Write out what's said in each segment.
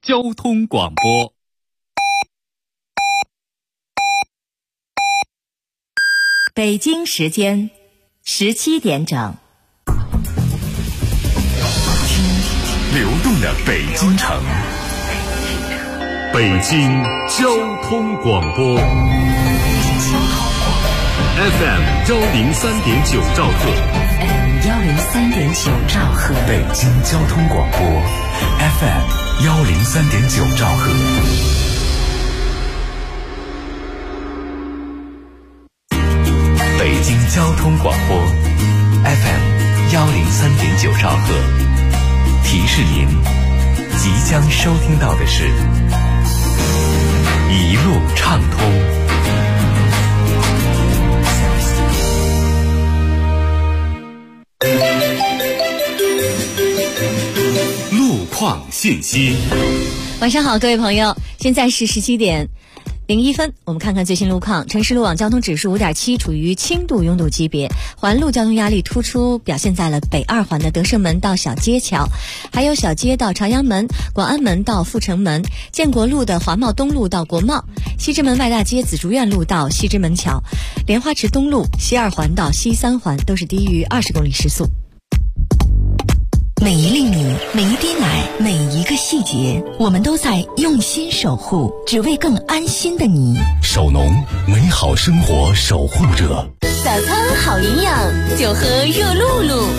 交通广播。 北京时间17点整。 流动的北京城，北京交通广播 FM 103.9兆赫 103.9兆赫， 北京交通广播 FM 103.9兆赫。北京交通广播 FM 103.9兆赫。提示您，即将收听到的是一路畅通。路况信息。 晚上好，各位朋友，现在是17点01分，我们看看最新路况。城市路网交通指数5.7，处于轻度拥堵级别，环路交通压力突出，表现在了北2环的德胜门到小街桥，还有小街到朝阳门、广安门到阜成门，建国路的华贸东路到国贸，西直门外大街紫竹院路到西直门桥，莲花池东路西2环到西3环都是低于20公里时速。 每一粒米，每一滴奶，每一个细节，我们都在用心守护，只为更安心的你。 守农，美好生活守护者。 早餐好营养，就喝热露露。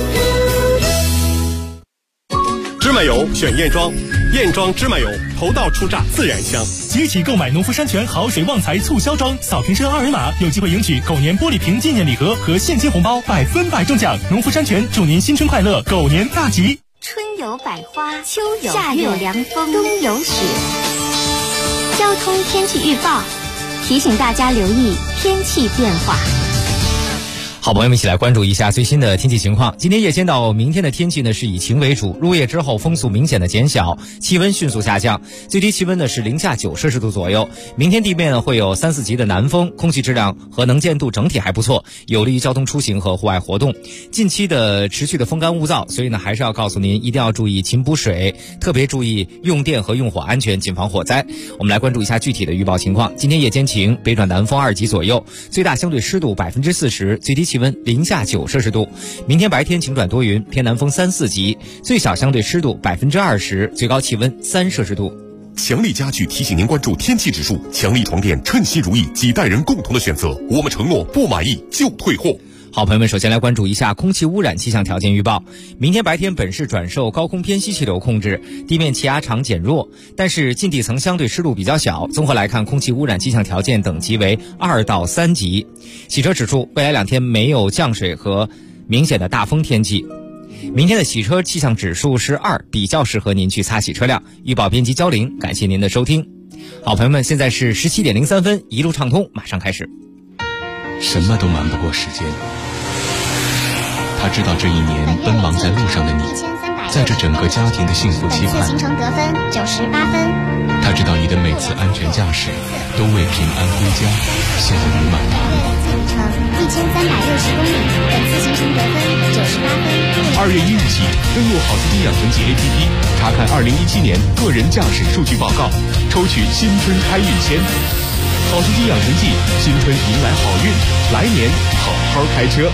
芝麻油选燕庄，燕庄芝麻油头道出榨，自然香。 即日起购买农夫山泉好水旺财促销装，扫瓶身2维码，有机会赢取狗年玻璃瓶纪念礼盒和现金红包，100%中奖。农夫山泉祝您新春快乐，狗年大吉。 春有百花，秋有夏有凉风，冬有雪。交通天气预报提醒大家留意天气变化。 好，朋友们一起来关注一下最新的天气情况。今天夜间到明天的天气呢是以晴为主，入夜之后风速明显的减小，气温迅速下降，最低气温呢是零下9摄氏度左右。明天地面呢会有3、4级的南风，空气质量和能见度整体还不错，有利于交通出行和户外活动。近期的持续的风干物燥，所以呢还是要告诉您一定要注意勤补水，特别注意用电和用火安全，谨防火灾。我们来关注一下具体的预报情况。今天夜间晴，北转南风2级左右，最大相对湿度40%，最低气温零下9摄氏度。明天白天晴转多云，偏南风3、4级，最小相对湿度20%，最高气温3摄氏度。 强力家具提醒您关注天气指数，强力床垫称心如意，几代人共同的选择。我们承诺不满意就退货。 好，朋友们，首先来关注一下空气污染气象条件预报。明天白天本市转受高空偏西气流控制，地面气压场减弱，但是近地层相对湿度比较小。综合来看，空气污染气象条件等级为2到3级。洗车指数，未来2天没有降水和明显的大风天气。明天的洗车气象指数是2，比较适合您去擦洗车辆。预报编辑焦玲，感谢您的收听。好，朋友们，现在是17点03分，一路畅通马上开始。 什么都瞒不过时间。他知道这一年奔忙在路上的你，在这整个家庭的幸福期盼。 本次行程得分98分。 他知道你的每次安全驾驶都为平安归家献了圆满堂。 总里程1360公里，本次行程得分98分。 2月1日起，登录好司机养成记 APP， 查看2017年个人驾驶数据报告，抽取新春开运签。好司机养成记，新春迎来好运，来年好好开车。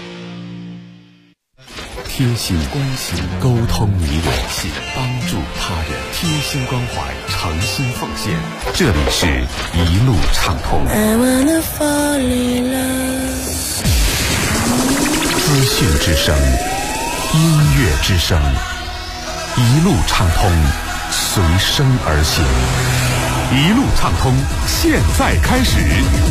贴心关心，沟通你我，帮助他人，贴心关怀，诚心奉献。这里是一路畅通。资讯之声，音乐之声，一路畅通，随声而行。一路畅通，现在开始。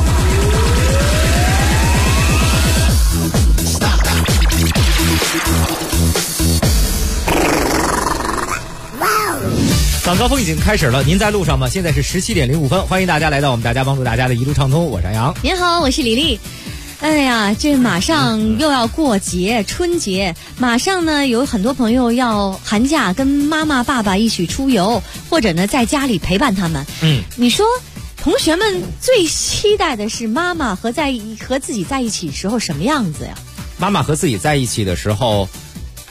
早高峰已经开始了，您在路上吗？现在是17点05分，欢迎大家来到我们大家帮助大家的一路畅通，我是杨。 您好，我是李丽。哎呀，这马上又要过节，春节，马上呢有很多朋友要寒假跟妈妈爸爸一起出游，或者呢在家里陪伴他们。你说同学们最期待的是妈妈和自己在一起时候什么样子呀？ 妈妈和自己在一起的时候，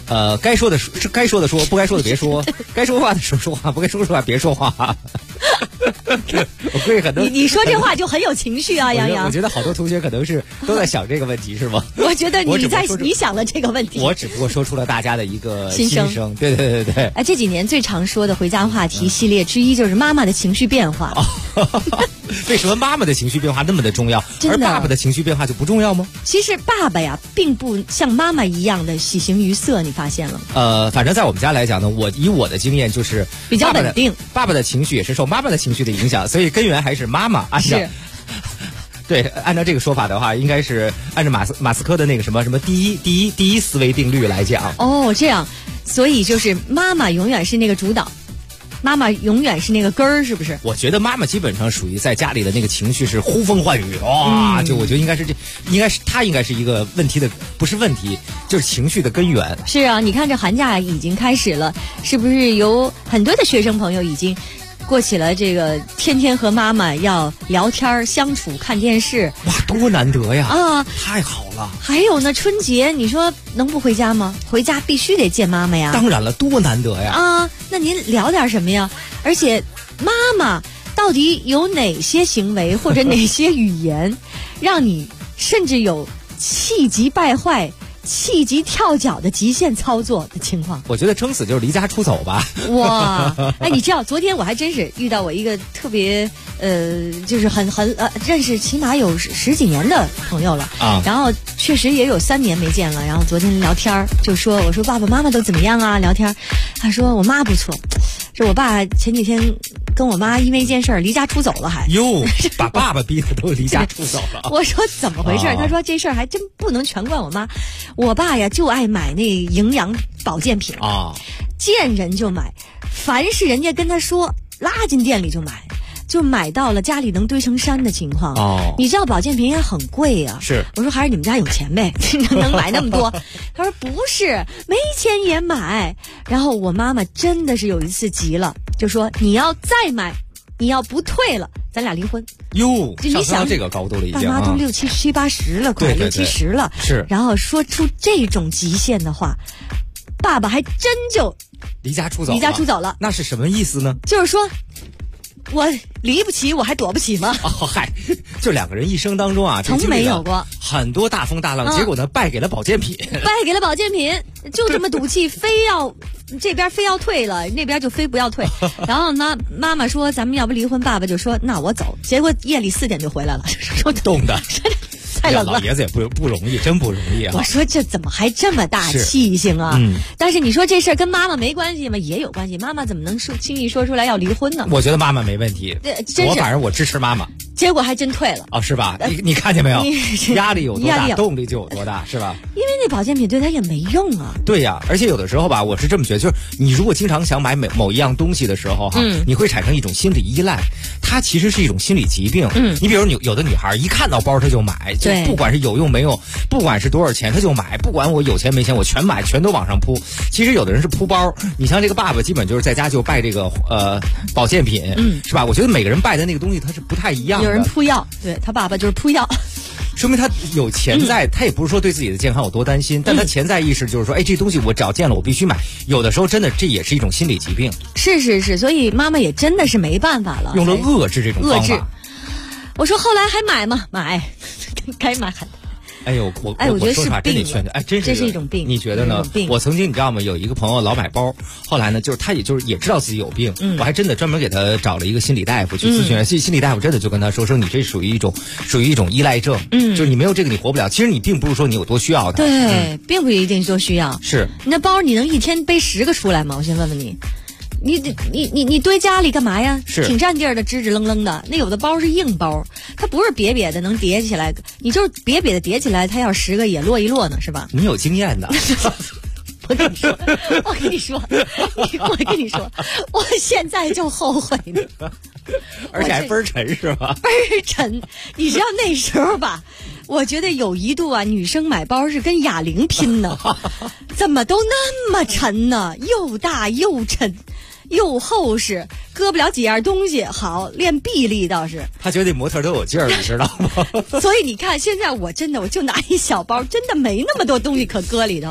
该说的说，不该说的别说，该说话的时候说话，不该说话别说话。我估计很多你说这话就很有情绪啊，杨洋。 我觉得好多同学可能是都在想这个问题，是吗？ 我觉得你想了这个问题， 我只不过说出了大家的一个心声。对。 哎，这几年最常说的回家话题系列之一就是妈妈的情绪变化。 为什么妈妈的情绪变化那么的重要，而爸爸的情绪变化就不重要吗？ 其实爸爸呀，并不像妈妈一样的喜形于色，你发现了吗？ 反正在我们家来讲呢，以我的经验就是比较稳定。 爸爸的情绪也是受妈妈的情绪的影响，所以根源还是妈妈。 是。 对，按照这个说法的话，应该是按照马斯克的那个什么第一思维定律来讲。 哦，这样，所以就是妈妈永远是那个主导。妈妈永远是那个根儿，是不是？ 我觉得妈妈基本上属于在家里的那个情绪是呼风唤雨，哇！就我觉得应该是她应该是一个问题的，不是问题，就是情绪的根源。 是啊，你看这寒假已经开始了，是不是有很多的学生朋友已经过起了这个天天和妈妈要聊天相处看电视？ 哇，多难得呀！ 啊， 太好了。 还有呢，春节你说能不回家吗？回家必须得见妈妈呀。 当然了，多难得呀！ 啊，那您聊点什么呀？而且妈妈到底有哪些行为或者哪些语言让你甚至有气急败坏气急跳脚的极限操作的情况？ 我觉得撑死就是离家出走吧。 哇，哎，你知道昨天我还真是遇到我一个特别就是很认识起码有10几年的朋友了啊，然后确实也有3年没见了，然后昨天聊天就说，我说爸爸妈妈都怎么样啊？聊天，他说我妈不错，这我爸前几天跟我妈因为一件事离家出走了，还哟，把爸爸逼得都离家出走了。 我说怎么回事？他说这事儿还真不能全怪我妈，我爸呀就爱买那营养保健品啊，见人就买，凡是人家跟他说拉进店里就买，就买到了家里能堆成山的情况。哦，你知道保健品也很贵啊。是，我说还是你们家有钱呗，能买那么多。他说不是，没钱也买。然后我妈妈真的是有一次急了，就说你要再买，你要不退了，咱俩离婚。 哟，上升到这个高度了已经。 爸妈都60、70、80了，快60、70了。是，然后说出这种极限的话，爸爸还真就离家出走了。那是什么意思呢？ 就是说，我离不起，我还躲不起吗？ 哦，嗨，就2个人一生当中啊， 从没有过很多大风大浪，结果呢，败给了保健品， 就这么赌气，非要这边非要退了，那边就非不要退。然后呢，妈妈说咱们要不离婚，爸爸就说那我走。结果夜里4点就回来了，说冻的。 太冷了， 老爷子也不容易，真不容易啊！ 我说这怎么还这么大气性啊？但是你说这事儿跟妈妈没关系吗？也有关系。妈妈怎么能轻易说出来要离婚呢？ 我觉得妈妈没问题，反正我支持妈妈。 结果还真退了哦，是吧？你看见没有？压力有多大，动力就有多大，是吧？ 因为那保健品对他也没用啊。 对呀，而且有的时候吧，我是这么觉得，就是你如果经常想买某一样东西的时候哈，你会产生一种心理依赖，它其实是一种心理疾病。你比如有的女孩一看到包她就买，就不管是有用没用，不管是多少钱她就买，不管我有钱没钱我全买，全都往上扑。其实有的人是扑包，你像这个爸爸基本就是在家就拜这个保健品，是吧？我觉得每个人拜的那个东西它是不太一样的。 有人扑药。对，他爸爸就是扑药， 说明他有潜在，他也不是说对自己的健康有多担心，但他潜在意识就是说，哎，这东西我只要见了我必须买。有的时候真的这也是一种心理疾病。 是，所以妈妈也真的是没办法了， 用了遏制这种方法。 我说后来还买吗？买，该买还。 哎呦，我觉得是病，真这是一种病。 你觉得呢？我曾经你知道吗？有一个朋友老买包，后来呢，就是他也知道自己有病，我还真的专门给他找了一个心理大夫去咨询。心理大夫真的就跟他说你这属于一种依赖症，就是你没有这个你活不了。其实你并不是说你有多需要它， 对，并不一定多需要。 是， 那包你能一天背10个出来吗？我先问问你。你堆家里干嘛呀？ 是挺占地儿的，支支棱棱的。那有的包是硬包，它不是瘪的能叠起来，你就是瘪的叠起来，它要10个也摞一摞呢，是吧？ 你有经验的。 我跟你说，我现在就后悔呢。 而且还倍儿沉是吧？ 倍儿沉。你知道那时候吧，我觉得有一度啊，女生买包是跟哑铃拼呢，怎么都那么沉呢？又大又沉。又厚实，搁不了几样东西，好练臂力倒是。 他觉得模特都有劲儿，你知道吗？ 所以你看，现在我就拿一小包，真的没那么多东西可搁里头。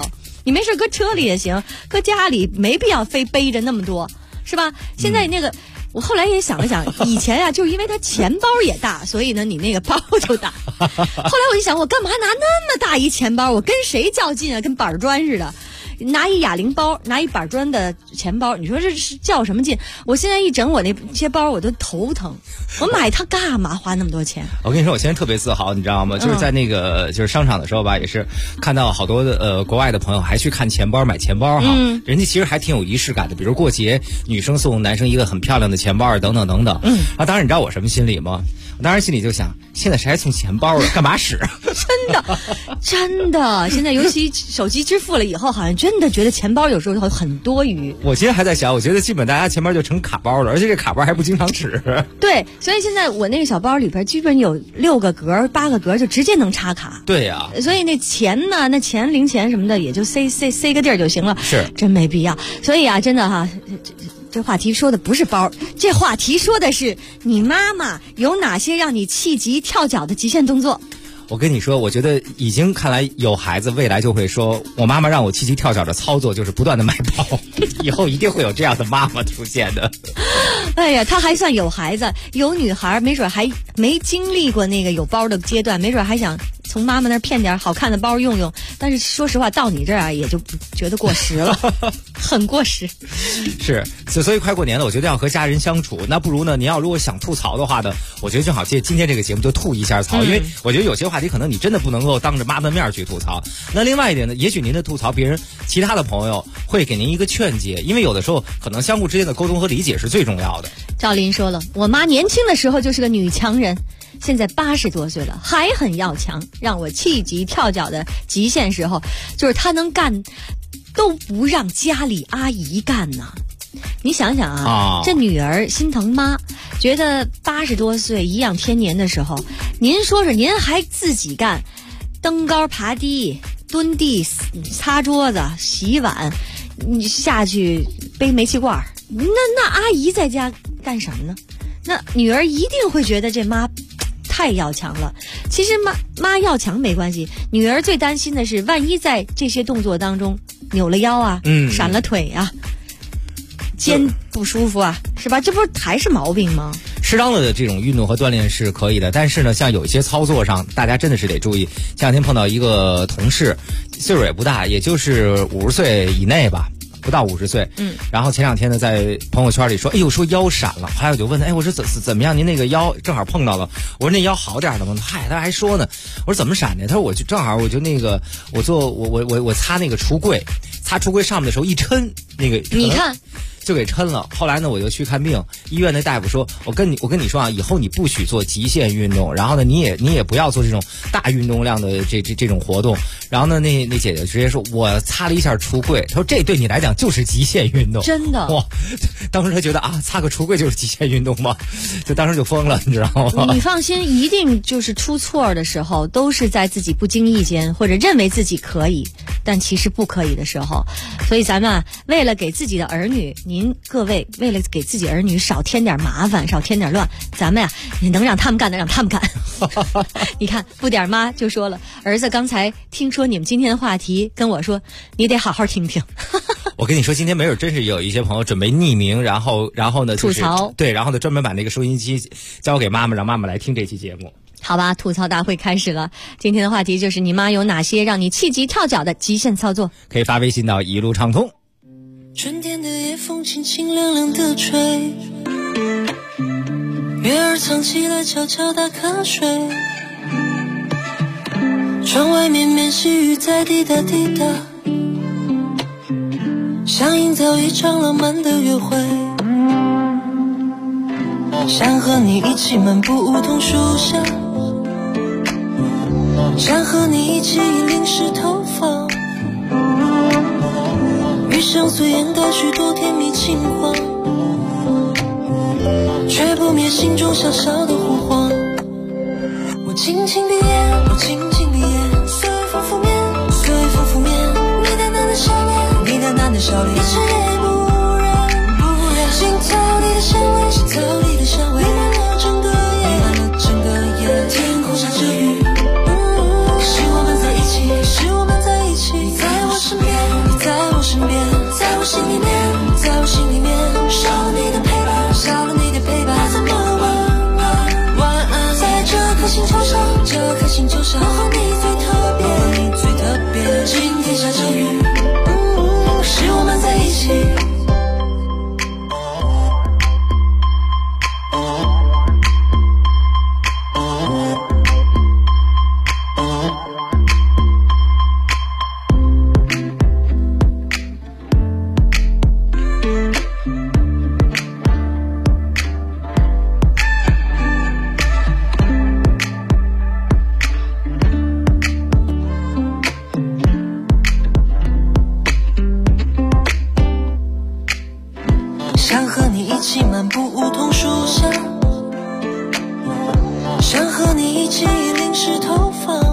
你没事搁车里也行，搁家里没必要非背着那么多，是吧？现在那个。我后来也想了想，以前啊，就是因为他钱包也大，所以呢，你那个包就大。后来我就想，我干嘛拿那么大一钱包？我跟谁较劲啊？跟板砖似的。拿一哑铃包，拿一板砖的钱包，你说这是较什么劲？我现在一整我那些包，我都头疼。我买它干嘛花那么多钱？ 我跟你说，我现在特别自豪，你知道吗？就是在那个就是商场的时候吧，也是看到好多的国外的朋友还去看钱包买钱包哈，人家其实还挺有仪式感的。比如过节，女生送男生一个很漂亮的钱包等等等等。当然你知道我什么心理吗？我当时心里就想，现在谁还送钱包了？干嘛使？ 真的，现在尤其手机支付了以后，好像真的觉得钱包有时候很多余。 我今天还在想，我觉得基本大家钱包就成卡包了，而且这卡包还不经常使。 对，所以现在我那个小包里边基本有6个格、8个格，就直接能插卡。 对呀， 所以那钱呢，那钱零钱什么的，也就塞个地儿就行了。 是， 真没必要。所以啊，真的哈。这话题说的不是包，这话题说的是你妈妈有哪些让你气急跳脚的极限动作。 我跟你说，我觉得已经看来有孩子未来就会说，我妈妈让我气急跳脚的操作就是不断的买包，以后一定会有这样的妈妈出现的。 哎呀，她还算有孩子，有女孩没准还没经历过那个有包的阶段，没准还想从妈妈那儿骗点好看的包用用，但是说实话到你这儿啊也就觉得过时了。很过时。 是，所以快过年了，我觉得要和家人相处，那不如呢，你要如果想吐槽的话呢，我觉得正好借今天这个节目就吐一下槽，因为我觉得有些话题可能你真的不能够当着妈妈面去吐槽。那另外一点呢，也许您的吐槽，别人其他的朋友会给您一个劝解，因为有的时候可能相互之间的沟通和理解是最重要的。 赵林说了，我妈年轻的时候就是个女强人，现在80多岁了还很要强，让我气急跳脚的极限时候就是她能干都不让家里阿姨干呢。你想想啊，这女儿心疼妈，觉得80多岁颐养天年的时候，您说说您还自己干，登高爬低、蹲地、擦桌子、洗碗，你下去背煤气罐，那阿姨在家干什么呢？那女儿一定会觉得这妈太要强了。其实妈要强没关系，女儿最担心的是万一在这些动作当中扭了腰啊，闪了腿啊，肩不舒服啊，是吧？这不是还是毛病吗？ 适当的这种运动和锻炼是可以的，但是呢，像有一些操作上，大家真的是得注意。前两天碰到一个同事，岁数也不大，也就是50岁以内吧，不到50岁。然后前两天呢，在朋友圈里说，哎呦，说腰闪了。后来我就问他，哎，我说怎么样？您那个腰正好碰到了。我说那腰好点了吗？嗨，他还说呢。我说怎么闪的？他说我就正好我就那个我擦那个橱柜，擦橱柜上面的时候一抻，那个你看。 就给抻了。后来呢，我就去看病，医院的大夫说，我跟你说啊，以后你不许做极限运动，然后呢，你也不要做这种大运动量的这种活动。然后呢，那姐姐直接说，我擦了一下橱柜，她说这对你来讲就是极限运动。 真的哇！当时她觉得啊，擦个橱柜就是极限运动吗？就当时就疯了，你知道吗？ 你放心，一定就是出错的时候，都是在自己不经意间或者认为自己可以，但其实不可以的时候。所以咱们为了给自己的儿女，您各位为了给自己儿女少添点麻烦，少添点乱，咱们呀也能让他们干的让他们干。你看不点妈就说了，儿子刚才听说你们今天的话题，跟我说你得好好听听。 我跟你说，今天没准真是有一些朋友准备匿名，然后呢、就是、 吐槽， 对，然后呢专门把那个收音机交给妈妈，让妈妈来听这期节目。 好吧，吐槽大会开始了。今天的话题就是你妈有哪些让你气急跳脚的极限操作？ 可以发微信到一路畅通。 春天的夜风轻轻凉凉地吹，月儿藏起来悄悄打瞌睡，窗外绵绵细雨在滴答滴答，想营造一场浪漫的约会，想和你一起漫步梧桐树下，想和你一起淋湿头发，余生虽掩盖许多甜蜜情话，却不灭心中小小的火花。我轻轻闭眼，我轻轻闭眼，随风拂面，随风拂面，你淡淡的笑脸，你淡淡的笑脸，一直也不染，心头里的香味，心头里的香味，弥漫了整个夜，弥漫了整个夜。天空下着雨，是我们在一起，是我们在一起，你在我身边。 桐树下，想和你一起淋湿头发，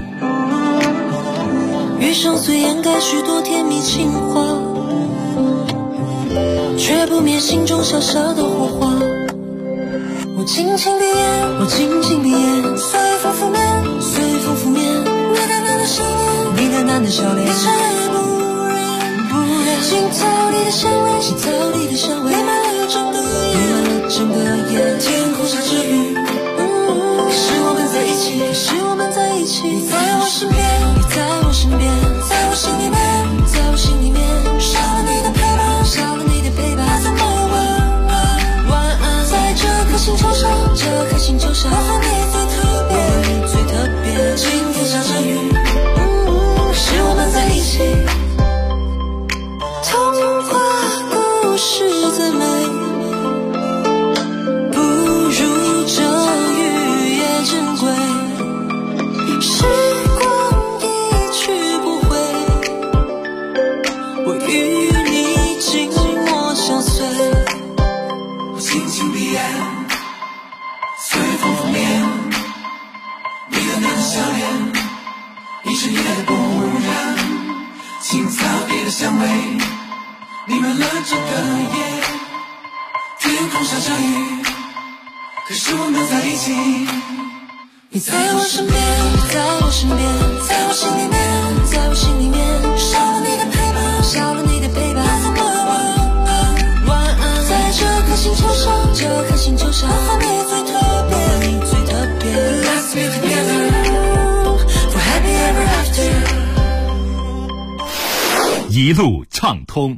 余生虽掩盖许多甜蜜情话，却不灭心中小小的火花。我轻轻闭眼，我轻轻闭眼，随风拂面，随风拂面，你淡淡的笑脸，你淡淡的笑脸，一尘也不染，青草地的香味，青草地的香味，弥漫了整个夜，弥漫了整个夜。天空下着雨，可是我们在一起，可是我们在一起，你在我身边，你在我身边，在我心里面，在我心里面，少了你的陪伴，少了你的陪伴，怎么晚安？在这颗星球上，这颗星球上，我和你最特别，你最特别。今天下着雨，可是我们在一起。童话故事再美，不如这雨也珍贵。时光一去不回，我与你紧握相随。我轻轻闭眼，随风拂面，你淡淡的笑脸，一尘也不染，青草地的香味，弥漫了整个夜。天空下着雨，可是我们在一起。你在我身边，你在我身边，在我心里面，在我心里面，少了你的陪伴，少了你的陪伴，怎么晚安？在这颗星球上，这颗星球上，我和你最特别，你最特别。Let's be together for happy ever after。 一路畅通。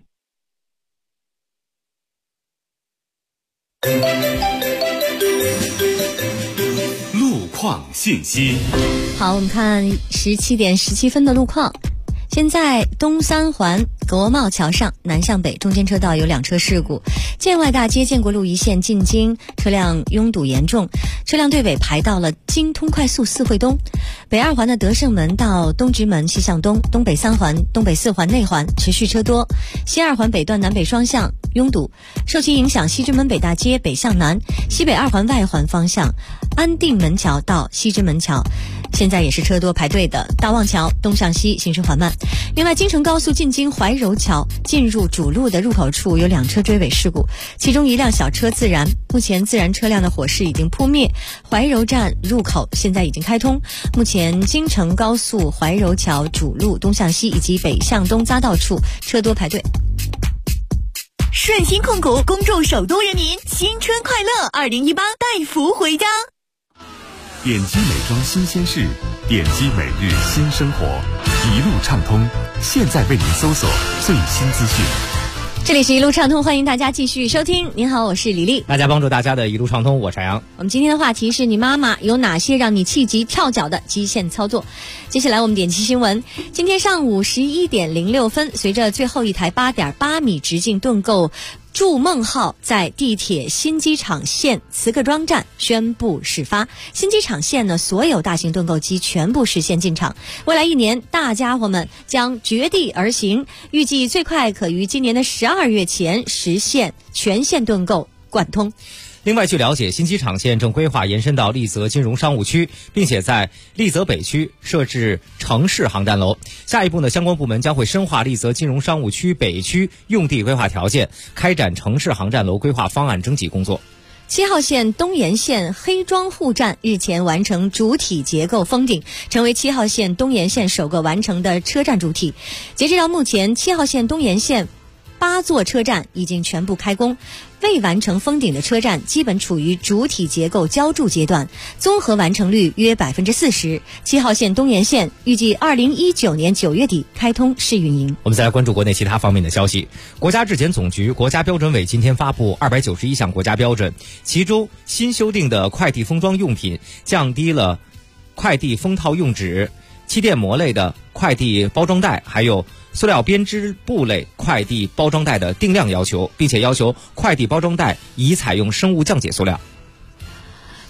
路况信息。 好，我们看17点17分的路况。现在东三环国贸桥上南向北中间车道有2车事故，建外大街建国路一线进京车辆拥堵严重，车辆队尾排到了京通快速四惠东。北2环的德胜门到东直门西向东，东北3环、东北4环内环持续车多，西2环北段南北双向拥堵，受其影响，西直门北大街北向南、西北2环外环方向安定门桥到西直门桥现在也是车多排队的，大望桥东向西行驶缓慢。另外，京承高速进京怀柔桥进入主路的入口处有2车追尾事故，其中一辆小车自燃，目前自燃车辆的火势已经扑灭，怀柔站入口现在已经开通。目前京承高速怀柔桥主路东向西以及北向东匝道处车多排队。 顺鑫控股恭祝首都人民新春快乐，2018带福回家。 点击美妆新鲜事，点击每日新生活，一路畅通，现在为您搜索最新资讯。 这里是一路畅通，欢迎大家继续收听。您好，我是李丽。 大家帮助大家的一路畅通，我是杨。 我们今天的话题是你妈妈有哪些让你气急跳脚的极限操作？接下来我们点击新闻。今天上午11点06分，随着最后一台8.8米直径盾构筑梦号在地铁新机场线磁刻桩站宣布始发，新机场线呢所有大型盾构机全部实现进场。未来1年，大家伙们将绝地而行，预计最快可于今年的12月前实现全线盾构贯通。 另外，据了解，新机场线正规划延伸到丽泽金融商务区，并且在丽泽北区设置城市航站楼。下一步呢，相关部门将会深化丽泽金融商务区北区用地规划条件，开展城市航站楼规划方案征集工作。 7号线东沿线黑庄户站日前完成主体结构封顶，成为7号线东沿线首个完成的车站主体。截止到目前，7号线东沿线8座车站已经全部开工，未完成封顶的车站基本处于主体结构浇筑阶段，综合完成率约40%。7号线东沿线预计2019年9月底开通试运营。 我们再来关注国内其他方面的消息。国家质检总局、国家标准委今天发布291项国家标准，其中新修订的快递封装用品降低了快递封套用纸、气垫膜类的快递包装袋，还有塑料编织布类快递包装袋的定量要求，并且要求快递包装袋宜采用生物降解塑料。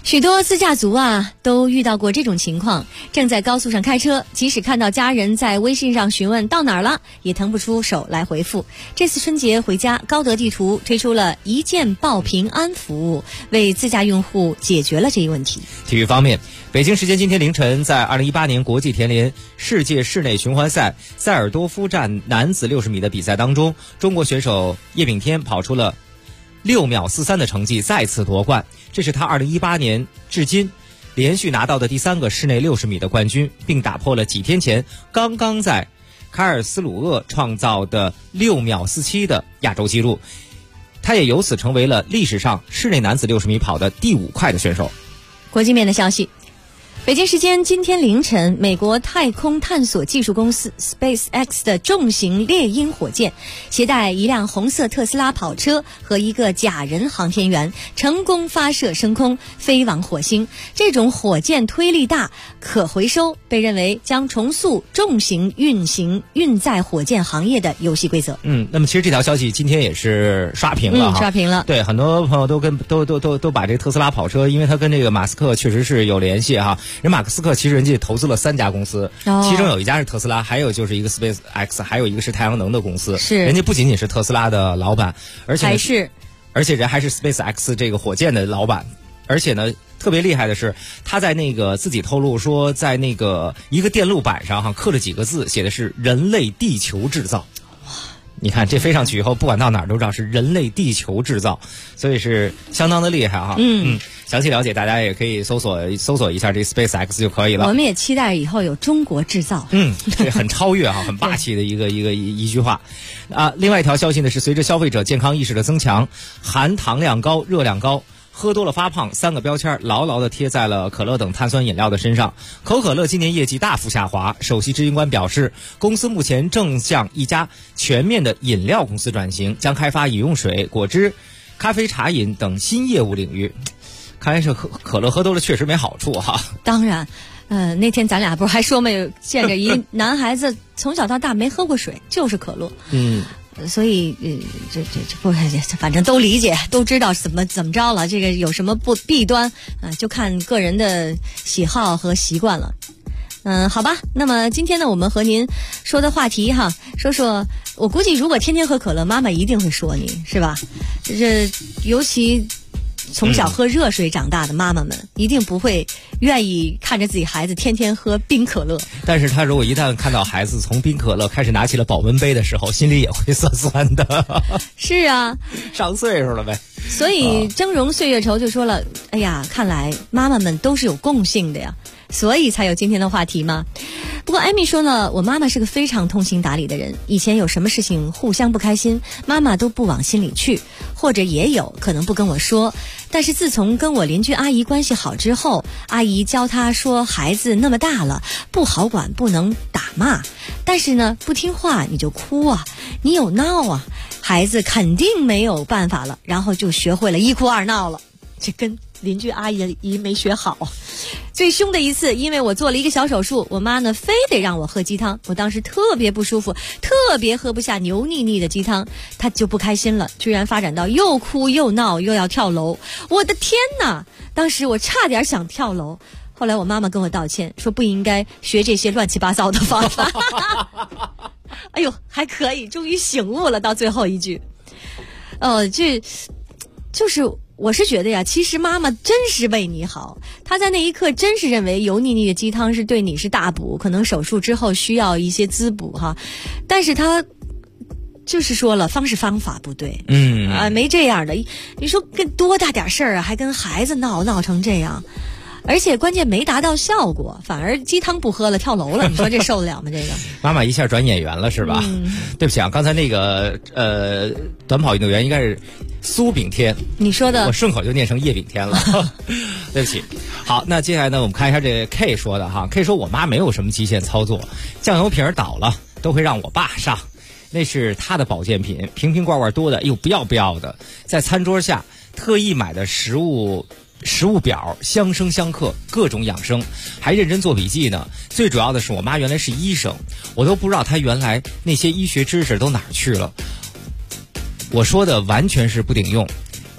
许多自驾族啊都遇到过这种情况，正在高速上开车，即使看到家人在微信上询问到哪儿了，也腾不出手来回复。这次春节回家，高德地图推出了一键报平安服务，为自驾用户解决了这一问题。 体育方面，北京时间今天凌晨，在2018年国际田联世界室内循环赛塞尔多夫站男子60米的比赛当中，中国选手叶炳添跑出了6秒43的成绩，再次夺冠。这是他2018年至今连续拿到的第3个室内60米的冠军，并打破了几天前刚刚在卡尔斯鲁厄创造的6秒47的亚洲纪录。他也由此成为了历史上室内男子60米跑的第5快的选手。 国际面的消息，北京时间今天凌晨，美国太空探索技术公司 SpaceX 的重型猎鹰火箭携带一辆红色特斯拉跑车和一个假人航天员成功发射升空，飞往火星。这种火箭推力大、可回收，被认为将重塑重型运载火箭行业的游戏规则。 那么其实这条消息今天也是刷屏了刷屏了。 对，很多朋友都把这个特斯拉跑车，因为他跟这个马斯克确实是有联系哈。人马斯克其实人家投资了3家公司，其中有一家是特斯拉，还有就是一个 SpaceX， 还有一个是太阳能的公司。 是， 人家不仅仅是特斯拉的老板，而且人还是 SpaceX 这个火箭的老板。而且呢，特别厉害的是，他在那个自己透露说，在那个一个电路板上刻了几个字，写的是人类地球制造。你看这飞上去以后，不管到哪儿都知道是人类地球制造，所以是相当的厉害哈。详细了解大家也可以搜索一下这 SpaceX 就可以了。 我们也期待以后有中国制造。 这很超越哈，很霸气的一句话。另外一条消息呢是，随着消费者健康意识的增强，含糖量高、热量高、喝多了发胖3个标签牢牢地贴在了可乐等碳酸饮料的身上。可口可乐今年业绩大幅下滑，首席执行官表示，公司目前正向一家全面的饮料公司转型，将开发饮用水、果汁、咖啡、茶饮等新业务领域。看来是可乐喝多了确实没好处哈。 当然，那天咱俩不是还说没有见着一男孩子从小到大没喝过水，就是可乐。所以这不反正都理解，都知道怎么着了。这个有什么弊端就看个人的喜好和习惯了。好吧，那么今天呢，我们和您说的话题哈，说我估计如果天天喝可乐，妈妈一定会说你是吧？这尤其从小喝热水长大的妈妈们，一定不会愿意看着自己孩子天天喝冰可乐。 但是他如果一旦看到孩子从冰可乐开始拿起了保温杯的时候，心里也会酸酸的。 是啊， 上岁数了呗。 所以峥嵘岁月稠就说了，哎呀，看来妈妈们都是有共性的呀，所以才有今天的话题嘛。不过艾米说呢，我妈妈是个非常通情达理的人，以前有什么事情互相不开心，妈妈都不往心里去，或者也有可能不跟我说。但是自从跟我邻居阿姨关系好之后，阿姨教她说，孩子那么大了，不好管，不能打骂，但是呢不听话你就哭啊，你有闹啊，孩子肯定没有办法了，然后就学会了一哭二闹了。这跟邻居阿姨没学好。最凶的一次，因为我做了一个小手术，我妈呢非得让我喝鸡汤，我当时特别不舒服，特别喝不下油腻腻的鸡汤，她就不开心了，居然发展到又哭又闹又要跳楼。我的天哪，当时我差点想跳楼。后来我妈妈跟我道歉，说不应该学这些乱七八糟的方法。哎呦，还可以，终于醒悟了到最后一句。这就是我是觉得呀，其实妈妈真是为你好，她在那一刻真是认为油腻腻的鸡汤是对你是大补，可能手术之后需要一些滋补哈，但是她就是说了方法不对，没这样的。你说跟多大点事儿啊，还跟孩子闹成这样，而且关键没达到效果，反而鸡汤不喝了跳楼了，你说这受得了吗？这个妈妈一下转演员了是吧？对不起啊，刚才那个短跑运动员应该是苏炳添， 你说的， 我顺口就念成叶炳添了。对不起。好，那接下来呢，我们看一下这 K 说的哈。K 说我妈没有什么极限操作，酱油瓶倒了都会让我爸上，那是他的保健品，瓶瓶罐罐多的又不要的，在餐桌下特意买的食物表，相生相克，各种养生，还认真做笔记呢。最主要的是我妈原来是医生，我都不知道她原来那些医学知识都哪儿去了。我说的完全是不顶用，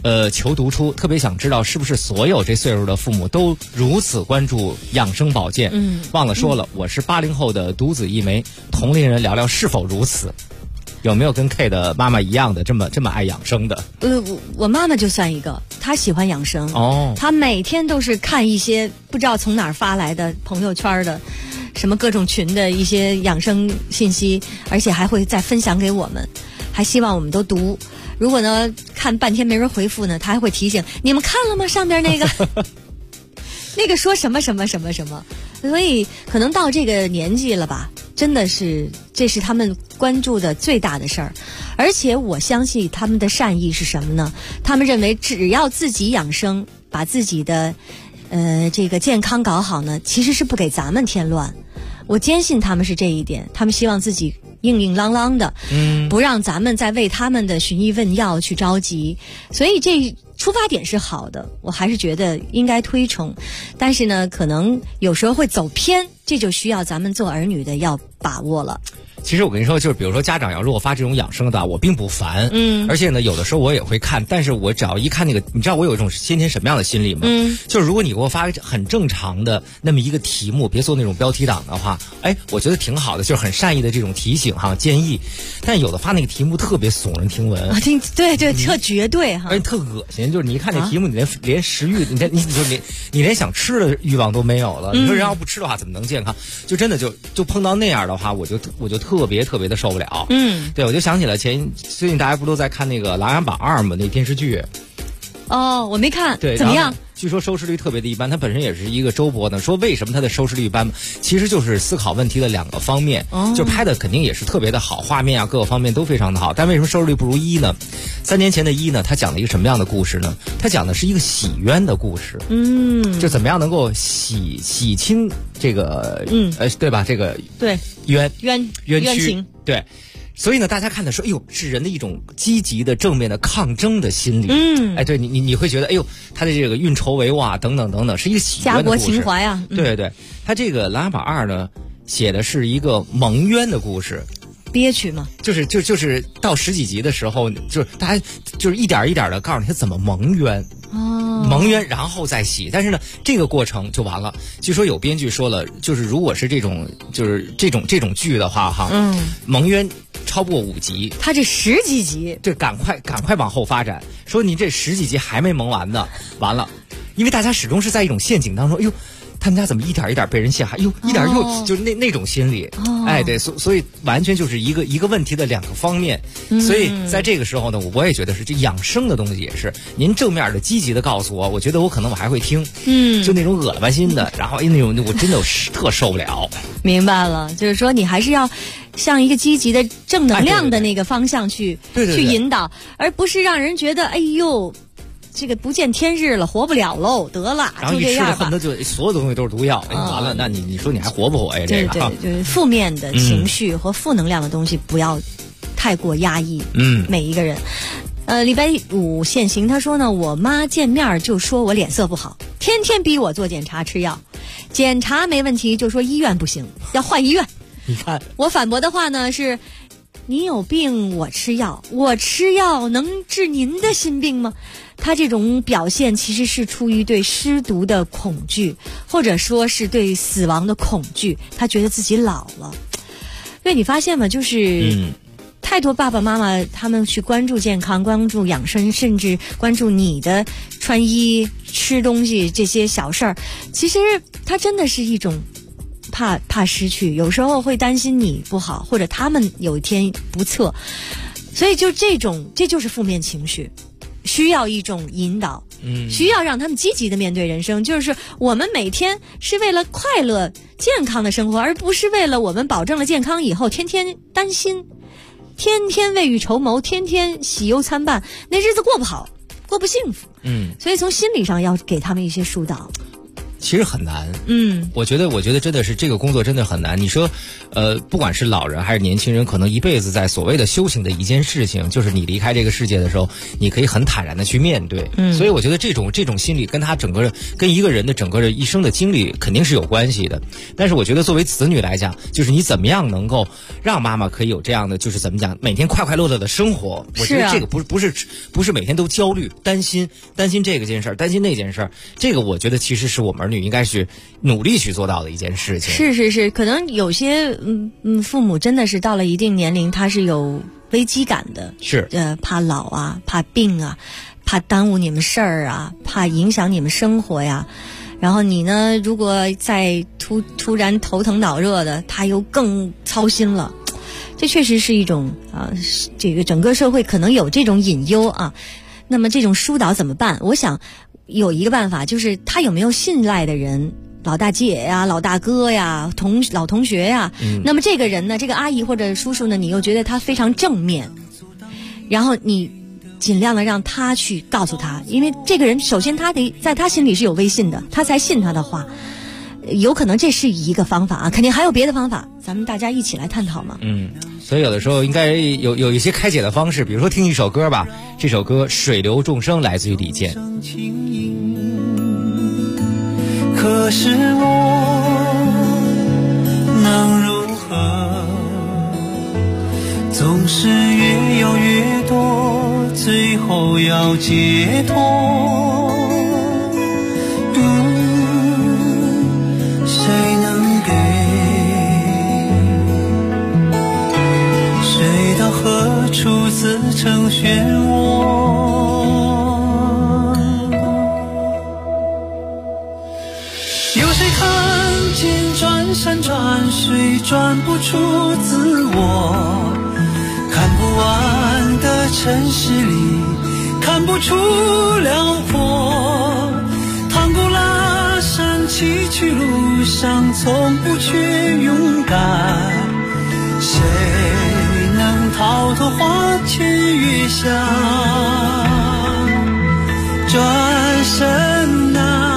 求读出，特别想知道是不是所有这岁数的父母都如此关注养生保健。忘了说了，我是80后的独子一枚，同龄人聊聊是否如此。有没有跟 K 的妈妈一样的这么爱养生的？ 我妈妈就算一个，她喜欢养生哦， 她每天都是看一些不知道从哪儿发来的朋友圈的什么各种群的一些养生信息，而且还会再分享给我们，还希望我们都读。如果呢看半天没人回复呢，她还会提醒你们看了吗？上边那个那个说什么什么什么什么。所以可能到这个年纪了吧，真的是这是他们关注的最大的事儿。而且我相信他们的善意是什么呢？他们认为只要自己养生，把自己的这个健康搞好呢，其实是不给咱们添乱。我坚信他们是这一点，他们希望自己硬硬朗朗的，不让咱们再为他们的寻医问药去着急。所以这出发点是好的，我还是觉得应该推崇。但是呢，可能有时候会走偏，这就需要咱们做儿女的要把握了。 其实我跟你说，就是比如说家长要如果发这种养生的，我并不烦，而且呢，有的时候我也会看，但是我只要一看那个，你知道我有一种先天什么样的心理吗？就是如果你给我发很正常的那么一个题目，别做那种标题党的话，哎，我觉得挺好的，就是很善意的这种提醒哈建议。但有的发那个题目特别耸人听闻， 对，特绝对哈， 而且特恶心，就是你一看那题目，你连食欲，你连想吃的欲望都没有了。你说人要不吃的话，怎么能健康？就真的就碰到那样的话，我就特别的受不了。对，我就想起了最近大家不都在看那个《琅琊榜2》嘛，那电视剧。 哦，我没看。 对， 怎么样？ 据说收视率特别的一般，它本身也是一个周播的。说为什么它的收视率一般？其实就是思考问题的2个方面，就拍的肯定也是特别的好，画面啊各个方面都非常的好。但为什么收视率不如1呢？3年前的1呢，它讲了一个什么样的故事呢？它讲的是一个洗冤的故事。就怎么样能够洗清这个对吧？这个对冤屈情对。所以呢，大家看的说，哎呦，是人的一种积极的、正面的抗争的心理。哎，对你会觉得，哎呦，他的这个运筹帷幄等等等等，是一个洗冤的故事。 家国情怀啊！ 对，他这个《琅琊榜2》呢，写的是一个蒙冤的故事。 憋屈嘛， 就是到10几集的时候，就是大家就是一点一点的告诉你他怎么蒙冤。蒙冤然后再洗，但是呢，这个过程就完了。据说有编剧说了，就是如果是这种剧的话，哈，蒙冤超不过5集， 他这10几集， 对，赶快往后发展。说你这10几集还没蒙完呢，完了，因为大家始终是在一种陷阱当中，哎呦。他们家怎么一点一点被人陷害？哟，一点又就是那种心理，哎，对，所以完全就是一个问题的2个方面。所以在这个时候呢，我也觉得是这养生的东西也是，您正面的积极的告诉我觉得我可能我还会听，就那种恶了吧心的，然后那种我真的特受不了。 明白了，就是说你还是要向一个积极的正能量的那个方向去引导，而不是让人觉得哎呦。这个不见天日了，活不了喽，得了， 然后一吃了恨不得就所有的东西都是毒药，完了，那你说你还活不活呀？这个对，就是负面的情绪和负能量的东西不要太过压抑。每一个人。礼拜5现行，他说呢，我妈见面就说我脸色不好，天天逼我做检查吃药，检查没问题就说医院不行，要换医院。 你看， 我反驳的话呢是。你有病我吃药，我吃药能治您的心病吗？他这种表现其实是出于对尸毒的恐惧，或者说是对死亡的恐惧，他觉得自己老了。因为你发现吗，就是太多爸爸妈妈他们去关注健康，关注养生，甚至关注你的穿衣吃东西这些小事儿，其实它真的是一种怕失去，有时候会担心你不好，或者他们有一天不测，所以这就是负面情绪，需要一种引导，需要让他们积极的面对人生。就是我们每天是为了快乐健康的生活，而不是为了我们保证了健康以后天天担心，天天未雨绸缪，天天喜忧参半，那日子过不好，过不幸福。所以从心理上要给他们一些疏导。 其实很难。我觉得真的是这个工作真的很难。你说，不管是老人还是年轻人，可能一辈子在所谓的修行的一件事情，就是你离开这个世界的时候，你可以很坦然的去面对。所以我觉得这种心理跟他跟一个人的整个一生的经历肯定是有关系的。但是我觉得作为子女来讲，就是你怎么样能够让妈妈可以有这样的，就是怎么讲，每天快快乐乐的生活。我觉得这个不是每天都焦虑、担心这个件事儿，担心那件事儿。这个我觉得其实是我们儿女应该是努力去做到的一件事情。 是，可能有些父母真的是到了一定年龄，他是有危机感的， 是怕老啊，怕病啊，怕耽误你们事儿啊，怕影响你们生活呀。然后你呢，如果再突然头疼脑热的，他又更操心了。这确实是一种这个整个社会可能有这种隐忧啊。那么这种疏导怎么办？我想有一个办法，就是他有没有信赖的人，老大姐呀、老大哥呀、老同学呀。那么这个人呢，这个阿姨或者叔叔呢，你又觉得他非常正面，然后你尽量的让他去告诉他，因为这个人首先他得在他心里是有威信的，他才信他的话。有可能这是一个方法啊，肯定还有别的方法，咱们大家一起来探讨嘛。 所以有的时候应该有一些开解的方式，比如说听一首歌吧，这首歌《水流众生》来自于李健。 可是我能如何？总是越要越多，最后要解脱。谁能给？谁到何处自成漩涡？有谁看见转山转水转不出自我？看不完的城市里看不出辽阔。趟过了山崎岖路上从不去勇敢。谁能逃脱花前月下？转身啊，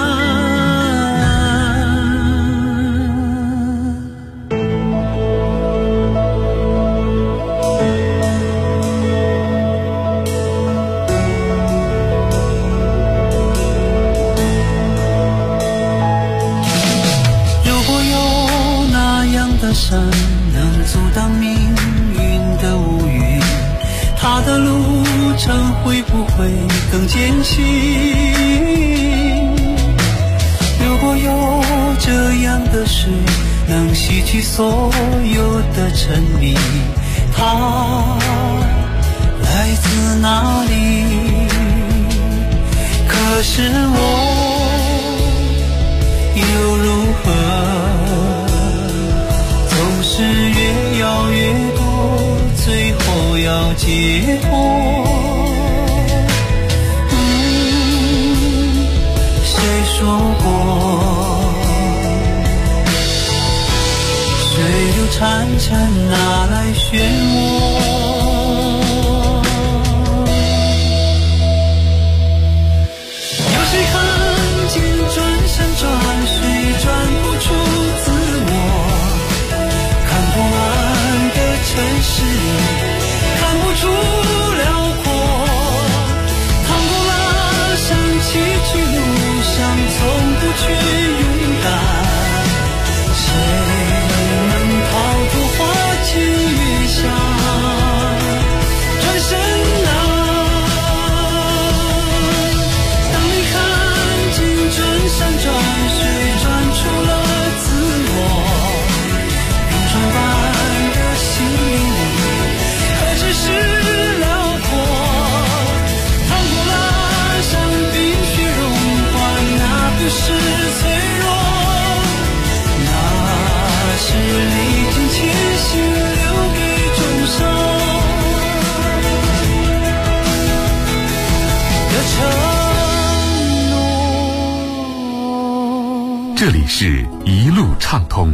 山能阻挡命运的乌云，它的路程会不会更艰辛？如果有这样的事能洗去所有的沉迷，它来自哪里？可是我又如何？总是越要越多，最后要解脱。谁说过水流潺潺哪来漩涡？有谁看见转山转水转不出自我？看不完的城市看不出辽阔，趟过了山崎岖路上从不去勇敢。谁能逃脱花前月下？转身啊，当你看见转山转水转出了自我，转般的心里何止是辽阔？趟过了山冰雪融化，那不是脆弱，那是历经千辛留给众生的承诺。 这里是一路畅通。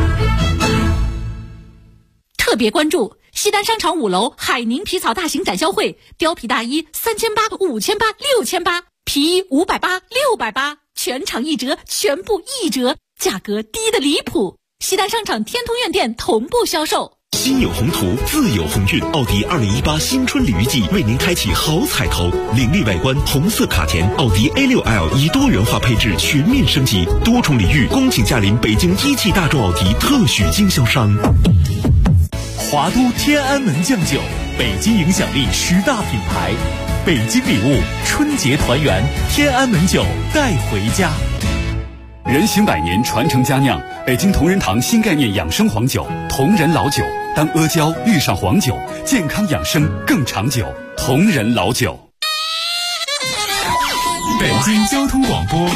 特别关注西单商场5楼海宁皮草大型展销会，貂皮大衣3800、5800、6800，皮衣580、680， 全场1折，全部1折，价格低得离谱。西单商场天通苑店同步销售。 心有宏图，自有鸿运。奥迪2018新春礼遇季为您开启好彩头，凌厉外观，红色卡钿，奥迪 A6L 以多元化配置全面升级，多重礼遇，恭请驾临北京一汽大众奥迪特许经销商。 华都天安门酱酒，北京影响力10大品牌，北京礼物，春节团圆，天安门酒带回家。 人行百年，传承佳酿，北京同仁堂新概念养生黄酒，同仁老酒。当阿胶遇上黄酒，健康养生更长久。同仁老酒。 北京交通广播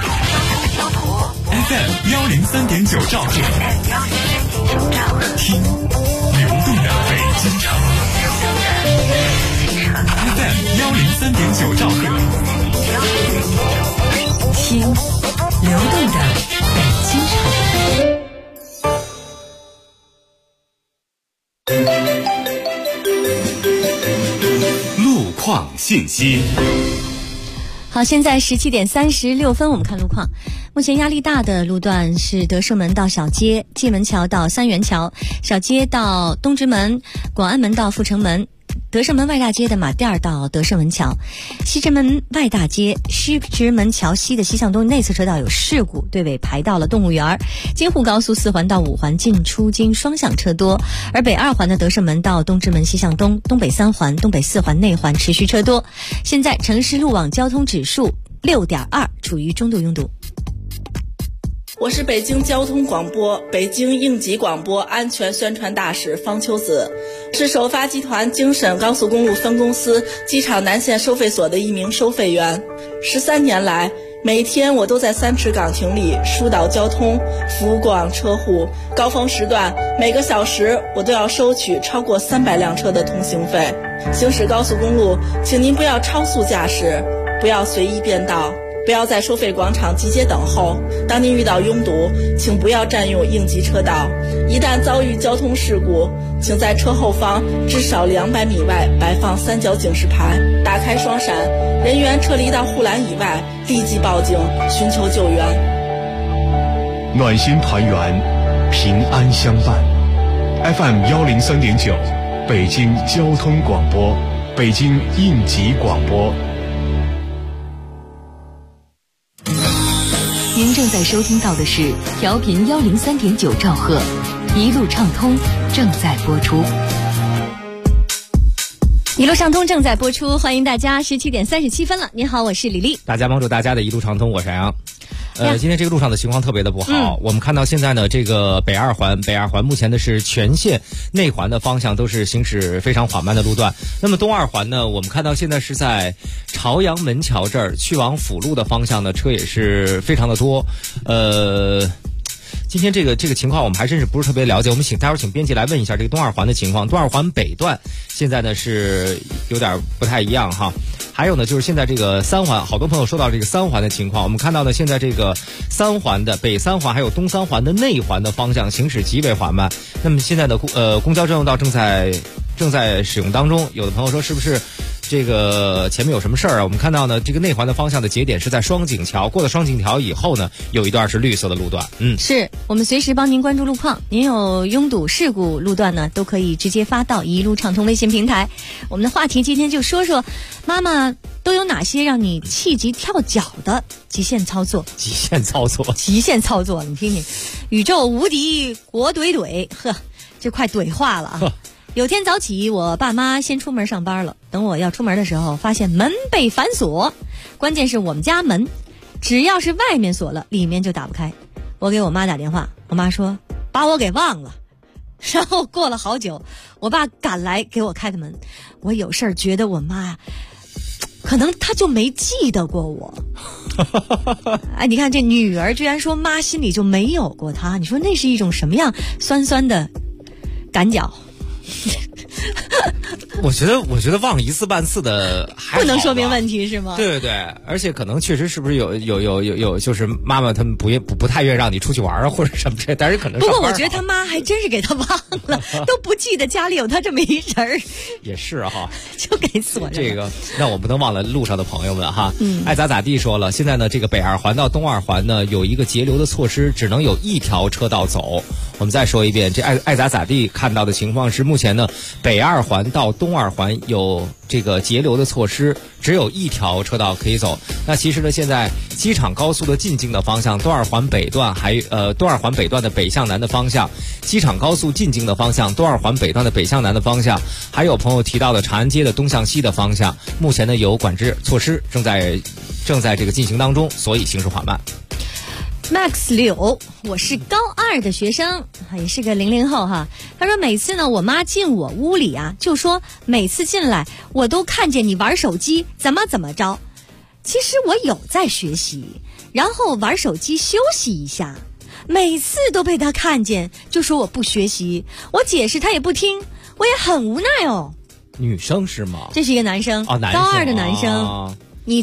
FM103.9兆赫，听流动的北京城。FM103.9兆赫， 听流动的北京城。 路况信息。 好，现在17点36分，我们看路况。目前压力大的路段是德胜门到小街、蓟门桥到三元桥、小街到东直门、广安门到阜成门、德胜门外大街的马甸到德胜门桥、西直门外大街西直门桥西的西向东内侧车道有事故，队尾排到了动物园。京沪高速4环到5环进出京双向车多，而北2环的德胜门到东直门西向东、东北3环、东北4环内环持续车多。现在城市路网交通指数6.2，处于中度拥堵。 我是北京交通广播北京应急广播安全宣传大使方秋子，是首发集团京沈高速公路分公司机场南线收费所的一名收费员。13年来，每天我都在3池岗亭里疏导交通，服务过往车户。高峰时段，每个小时我都要收取超过300辆车的通行费。行驶高速公路，请您不要超速驾驶，不要随意变道，不要在收费广场集结等候。当您遇到拥堵，请不要占用应急车道。一旦遭遇交通事故，请在车后方至少200米外摆放3角警示牌，打开双闪，人员撤离到护栏以外，立即报警寻求救援。 暖心团圆，平安相伴。FM103.9，北京交通广播，北京应急广播。 您正在收听到的是调频103.9兆赫，一路畅通正在播出。 一路畅通正在播出，欢迎大家。17点37分了，您好，我是李丽。 大家帮助大家的一路畅通，我是杨洋。今天这个路上的情况特别的不好。我们看到现在呢，这个北二环目前的是全线内环的方向都是行驶非常缓慢的路段。那么东二环呢，我们看到现在是在朝阳门桥这儿去往辅路的方向呢，车也是非常的多。今天这个情况我们还真是不是特别了解，我们待会儿请编辑来问一下这个东二环的情况。东二环北段现在呢是有点不太一样哈。还有呢，就是现在这个3环，好多朋友说到这个3环的情况，我们看到呢，现在这个3环的北3环还有东3环的内环的方向行驶极为缓慢。那么现在的公交专用道正在使用当中，有的朋友说是不是这个前面有什么事儿啊？我们看到呢，这个内环的方向的节点是在双井桥，过了双井桥以后呢，有一段是绿色的路段。 是我们随时帮您关注路况，您有拥堵事故路段呢，都可以直接发到一路畅通微信平台。我们的话题今天就说说妈妈都有哪些让你气急跳脚的极限操作，你听听，宇宙无敌国怼怼，呵，这快怼化了啊！有天早起，我爸妈先出门上班了，等我要出门的时候，发现门被反锁，关键是我们家门只要是外面锁了，里面就打不开。我给我妈打电话，我妈说把我给忘了。然后过了好久，我爸赶来给我开的门。我有事儿觉得我妈可能她就没记得过我。哎，你看这女儿居然说妈心里就没有过她，你说那是一种什么样酸酸的感脚？ 我觉得忘一次半次的还不能说明问题是吗？ 对对对，而且可能确实是不是有，就是妈妈他们不太愿意让你出去玩啊或者什么这，但是可能不过我觉得他妈还真是给他忘了，都不记得家里有他这么一人儿。 也是哈， 就给锁着。 这个那我不能忘了路上的朋友们哈。爱咋地说了，现在呢这个北二环到东二环呢有一个节流的措施，只能有一条车道走。我们再说一遍，这爱咋地看到的情况是，目前呢北二环到东二环有这个节流的措施，只有一条车道可以走。那其实呢，现在机场高速的进京的方向，东二环北段东二环北段的北向南的方向，机场高速进京的方向，东二环北段的北向南的方向，还有朋友提到的长安街的东向西的方向，目前呢有管制措施正在这个进行当中，所以行驶缓慢。 Max 柳，我是高2的学生，也是个00后哈。他说每次呢，我妈进我屋里啊，就说每次进来我都看见你玩手机，怎么着。其实我有在学习，然后玩手机休息一下，每次都被他看见，就说我不学习，我解释他也不听，我也很无奈哦。 女生是吗？ 这是一个男生， 男生高2的男生。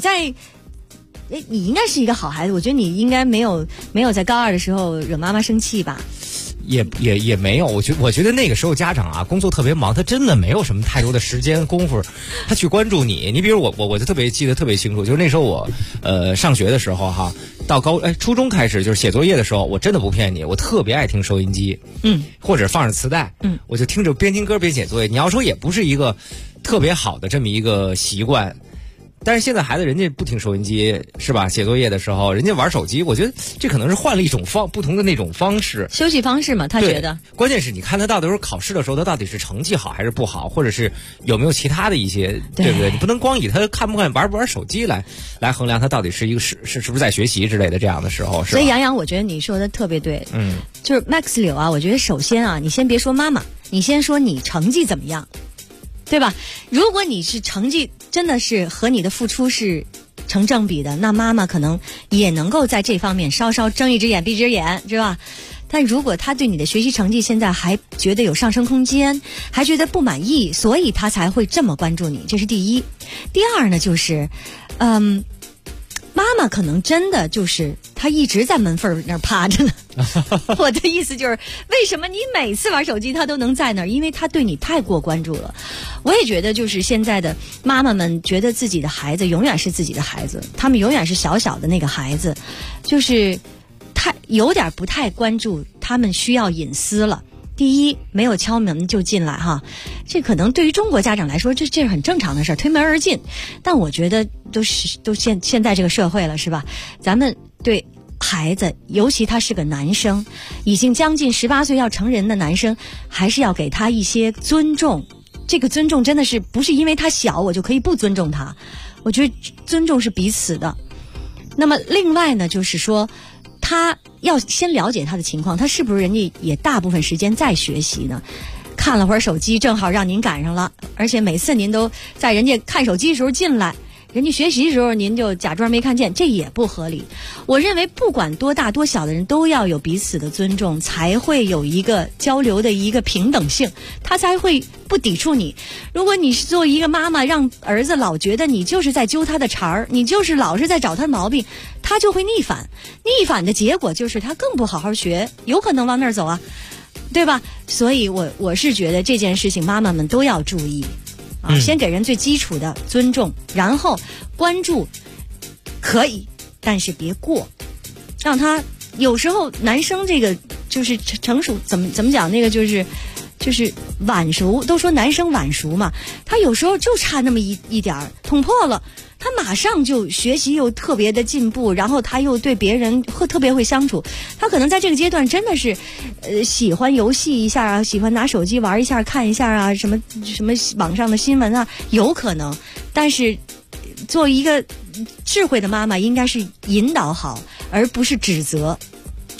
你应该是一个好孩子，我觉得你应该没有在高2的时候惹妈妈生气吧？ 也没有，我觉得那个时候家长啊工作特别忙，他真的没有什么太多的时间功夫，他去关注你。你比如我就记得特别清楚，就是那时候我上学的时候哈，到初中开始就是写作业的时候，我真的不骗你，我特别爱听收音机，或者放着磁带，我就听着边听歌边写作业。你要说也不是一个特别好的这么一个习惯。但是现在孩子人家不听收音机是吧？写作业的时候人家玩手机，我觉得这可能是换了一种不同的那种方式， 休息方式嘛。他觉得关键是你看他到底是考试的时候，他到底是成绩好还是不好，或者是有没有其他的一些，对不对？你不能光以他看不看玩不玩手机来衡量他到底是一个是不是在学习之类的这样的时候。是吧？ 所以杨洋，我觉得你说的特别对，就是 Max 柳啊，我觉得首先啊，你先别说妈妈，你先说你成绩怎么样。对吧？如果你是成绩真的是和你的付出是成正比的，那妈妈可能也能够在这方面稍稍睁一只眼闭一只眼，是吧？但如果他对你的学习成绩现在还觉得有上升空间，还觉得不满意，所以他才会这么关注你，这是第一。第二呢，就是妈妈可能真的就是她一直在门缝那儿趴着呢。我的意思就是，为什么你每次玩手机她都能在那儿？因为她对你太过关注了。我也觉得，就是现在的妈妈们觉得自己的孩子永远是自己的孩子，他们永远是小小的那个孩子，就是有点不太关注他们需要隐私了。第一，没有敲门就进来哈，这可能对于中国家长来说，这是很正常的事儿，推门而进。但我觉得都现在这个社会了，是吧？咱们对孩子，尤其他是个男生，已经将近18岁要成人的男生，还是要给他一些尊重。这个尊重真的是不是因为他小我就可以不尊重他，我觉得尊重是彼此的。那么另外呢，就是说他要先了解他的情况，他是不是人家也大部分时间在学习呢？看了会儿手机，正好让您赶上了，而且每次您都在人家看手机的时候进来，人家学习的时候您就假装没看见，这也不合理。我认为不管多大多小的人都要有彼此的尊重，才会有一个交流的一个平等性，他才会不抵触你。如果你是作为一个妈妈，让儿子老觉得你就是在揪他的茬儿，你就是老是在找他的毛病，他就会逆反的结果就是他更不好好学，有可能往那儿走啊，对吧？所以我是觉得这件事情妈妈们都要注意啊，先给人最基础的尊重，然后关注可以，但是别过，让他有时候男生这个就是成熟，怎么讲，那个就是晚熟，都说男生晚熟嘛，他有时候就差那么一点儿捅破了，他马上就学习又特别的进步，然后他又对别人特别会相处，他可能在这个阶段真的是喜欢游戏一下啊，喜欢拿手机玩一下看一下啊，什么网上的新闻啊，有可能。但是作为一个智慧的妈妈，应该是引导好，而不是指责。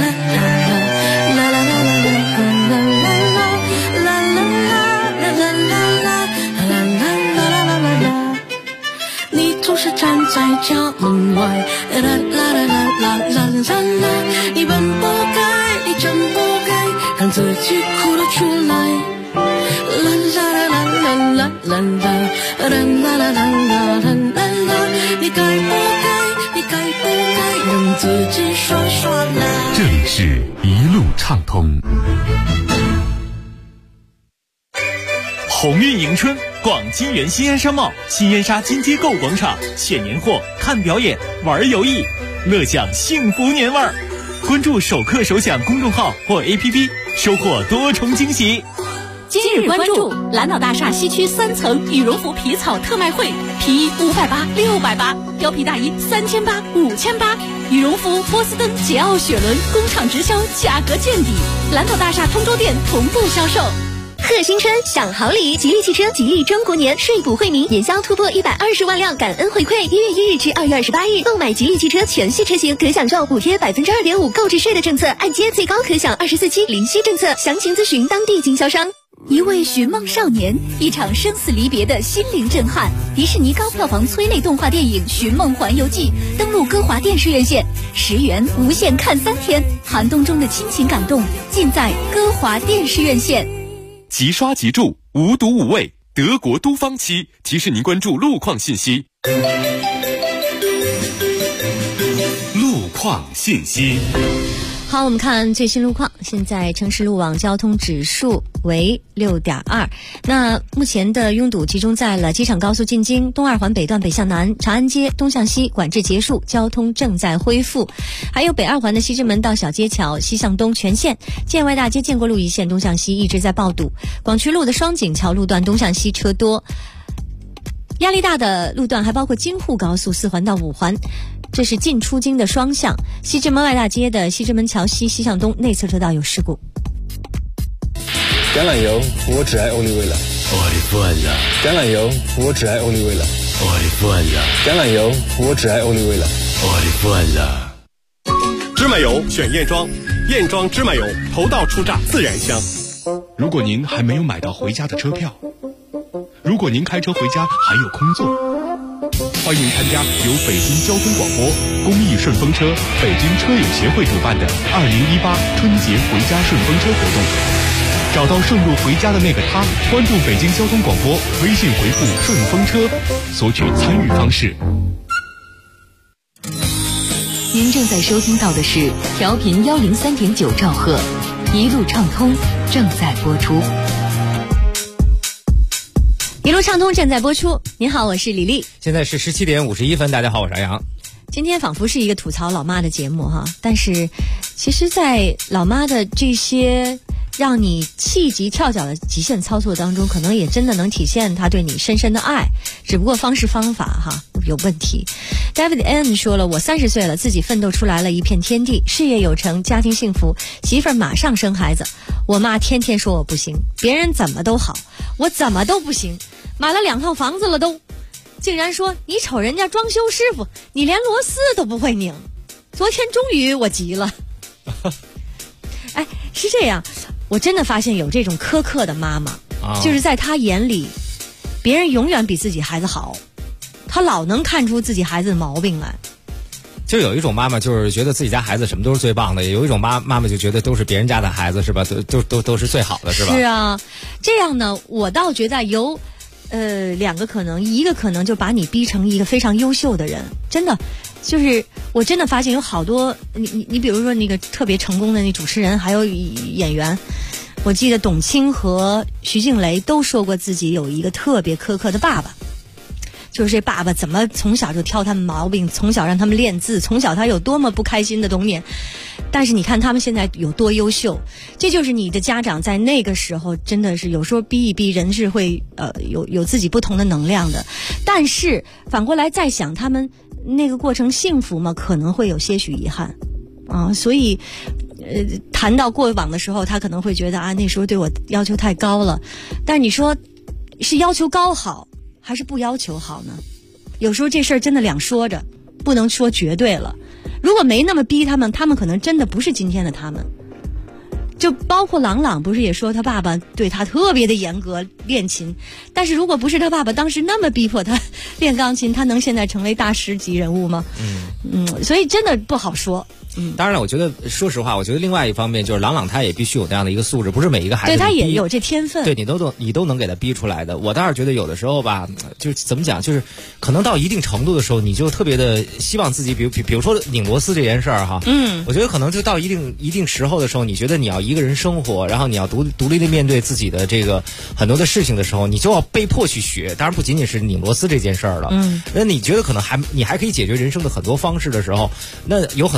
站在家门外，啦啦啦啦啦啦啦，你本不该，你真不该让自己哭了出来，啦啦啦啦啦啦啦啦啦啦啦啦，你该不该，你该不该让自己说来。 这里是一路畅通。 鸿运迎春，逛金源新燕商贸、新燕莎金街购物广场，选年货、看表演、玩游艺，乐享幸福年味儿。 关注首课首享公众号或 APP， 收获多重惊喜。 今日关注蓝岛大厦西区3层羽绒服皮草特卖会，皮衣580、680，貂皮大衣3800、5800，羽绒服波司登、捷奥、雪伦工厂直销，价格见底。蓝岛大厦通州店同步销售。 贺新春享好礼，吉利汽车吉利中国年税补惠民，年销突破120万辆，感恩回馈。1月1日至2月28日，购买吉利汽车全系车型可享受补贴2.5%购置税的政策，按揭最高可享24期零息政策，详情咨询当地经销商。 一位寻梦少年，一场生死离别的心灵震撼。迪士尼高票房催泪动画电影《寻梦环游记》登陆歌华电视院线，10元无限看3天，寒冬中的亲情感动尽在歌华电视院线。 即刷即住，无毒无味，德国都芳漆提示您关注路况信息。 路况信息。 好，我们看最新路况。现在城市路网交通指数为6.2。那目前的拥堵集中在了机场高速进京、东二环北段北向南、长安街东向西管制结束，交通正在恢复。还有北二环的西直门到小街桥西向东全线，建外大街建国路一线东向西一直在报堵。广渠路的双井桥路段东向西车多。压力大的路段还包括京沪高速4环到5环。这是进出京的双向，西直门外大街的西直门桥西西向东内侧车道有事故。 橄榄油，我只爱欧丽味了。 爱饭了。 橄榄油，我只爱欧丽味了。 爱饭了。 橄榄油，我只爱欧丽味了。 爱饭了。 芝麻油选燕庄，燕庄芝麻油头道出榨自然香。 如果您还没有买到回家的车票，如果您开车回家还有空座，欢迎参加由北京交通广播、公益顺风车、北京车友协会主办的2018春节回家顺风车活动。找到顺路回家的那个他，关注北京交通广播，微信回复顺风车，索取参与方式。 您正在收听到的是调频103.9兆赫，一路畅通正在播出。 一路畅通正在播出。您好，我是李丽。 现在是17点51分，大家好，我是杨洋。 今天仿佛是一个吐槽老妈的节目哈，但是其实在老妈的这些让你气急跳脚的极限操作当中，可能也真的能体现她对你深深的爱，只不过方式方法哈有问题。David N 说了，我30岁了，自己奋斗出来了一片天地，事业有成，家庭幸福，媳妇儿马上生孩子。我妈天天说我不行，别人怎么都好，我怎么都不行，买了2套房子了都，竟然说你瞅人家装修师傅，你连螺丝都不会拧。昨天终于我急了。哎，是这样，我真的发现有这种苛刻的妈妈，就是在她眼里，别人永远比自己孩子好，她老能看出自己孩子的毛病来。 就有一种妈妈就是觉得自己家孩子什么都是最棒的，有一种妈妈就觉得都是别人家的孩子是吧？都是最好的是吧？ 是啊，这样呢，我倒觉得有2个可能，一个可能就把你逼成一个非常优秀的人，真的。就是我真的发现有好多你比如说那个特别成功的那主持人还有演员，我记得董卿和徐静蕾都说过自己有一个特别苛刻的爸爸，就是这爸爸怎么从小就挑他们毛病，从小让他们练字，从小他有多么不开心的童年，但是你看他们现在有多优秀。这就是你的家长在那个时候真的是有时候逼一逼人是会有自己不同的能量的，但是反过来再想他们那个过程幸福吗？可能会有些许遗憾啊，所以谈到过往的时候，他可能会觉得啊，那时候对我要求太高了。但是你说是要求高好还是不要求好呢？有时候这事儿真的两说着，不能说绝对了。如果没那么逼他们可能真的不是今天的他们。就包括郎朗不是也说他爸爸对他特别的严格练琴，但是如果不是他爸爸当时那么逼迫他练钢琴，他能现在成为大师级人物吗？所以真的不好说。 当然了，我觉得说实话，我觉得另外一方面就是郎朗他也必须有那样的一个素质，不是每一个孩子对他也有这天分， 对你都能给他逼出来的。我倒是觉得有的时候吧，就怎么讲，就是可能到一定程度的时候，你就特别的希望自己，比如说拧螺丝这件事儿哈，我觉得可能就到一定时候的时候，你觉得你要一个人生活，然后你要独立的面对自己的这个很多的事情的时候，你就要被迫去学。当然不仅仅是拧螺丝这件事儿了，那你觉得可能你还可以解决人生的很多方式的时候，那有很多的方法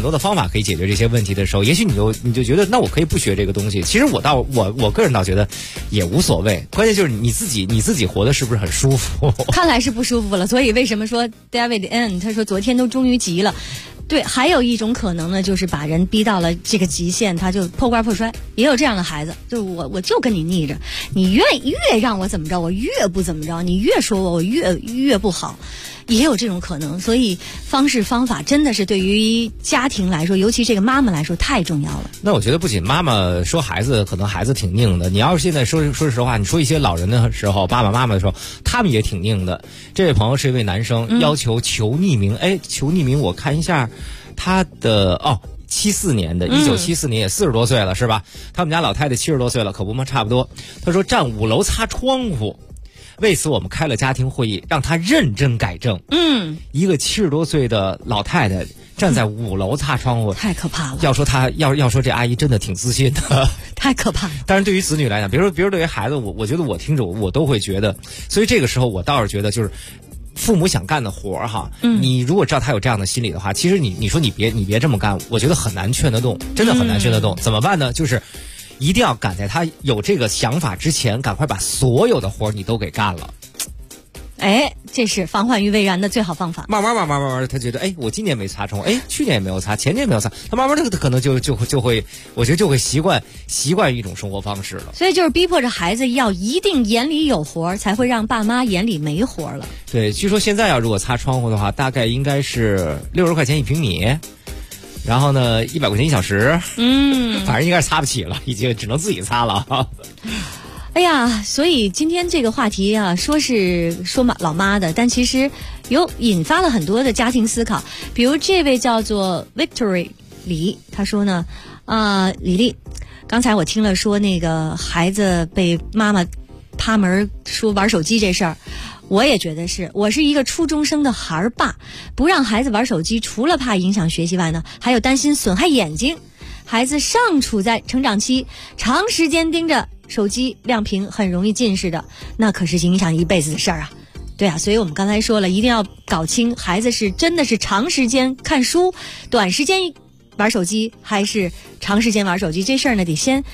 法可以解决这些问题的时候，也许你就觉得那我可以不学这个东西。其实我个人倒觉得也无所谓，关键就是你自己活得是不是很舒服？ 看来是不舒服了，所以为什么说 David N 他说昨天都终于急了。对，还有一种可能呢，就是把人逼到了这个极限，他就破罐破摔，也有这样的孩子，就是我就跟你逆着，你越让我怎么着，我越不怎么着，你越说我越不好，也有这种可能。所以方式方法真的是对于家庭来说，尤其这个妈妈来说太重要了。 那我觉得不仅妈妈说孩子，可能孩子挺拧的，你要是现在说实话，你说一些老人的时候，爸爸妈妈的时候，他们也挺拧的。这位朋友是一位男生，要求求匿名，求匿名，我看一下他的1974年也40多岁了，是吧？他们家老太太70多岁了，可不吗？差不多。他说站5楼擦窗户，为此我们开了家庭会议，让他认真改正。一个70多岁的老太太站在5楼擦窗户， 太可怕了。 要说这阿姨真的挺自信的， 太可怕了。 但是对于子女来讲，比如说对于孩子，我觉得我听着我都会觉得，所以这个时候我倒是觉得就是。父母想干的活儿哈，你如果知道他有这样的心理的话，其实你说你别这么干，我觉得很难劝得动，真的很难劝得动。怎么办呢？就是一定要赶在他有这个想法之前，赶快把所有的活儿你都给干了。 这是防患于未然的最好方法。 慢慢，他觉得，我今年没擦窗，去年也没有擦，前年没有擦，他慢慢的可能就会，我觉得就会习惯一种生活方式了。 所以就是逼迫着孩子要一定眼里有活，才会让爸妈眼里没活了。 对，据说现在如果擦窗户的话，大概应该是60块钱1平米。然后呢，100块钱1小时，反正应该是擦不起了，已经只能自己擦了。 哎呀，所以今天这个话题啊，说老妈的，但其实引发了很多的家庭思考。比如这位叫做 Victory 李，他说呢，李丽，刚才我听了说那个孩子被妈妈趴门说玩手机这事儿，我也觉得是，我是一个初中生的孩儿爸，不让孩子玩手机，除了怕影响学习外呢，还有担心损害眼睛。孩子尚处在成长期，长时间盯着手机亮屏很容易近视的，那可是影响一辈子的事儿啊。对啊，所以我们刚才说了，一定要搞清孩子是真的是长时间看书，短时间玩手机，还是长时间玩手机，这事儿呢得先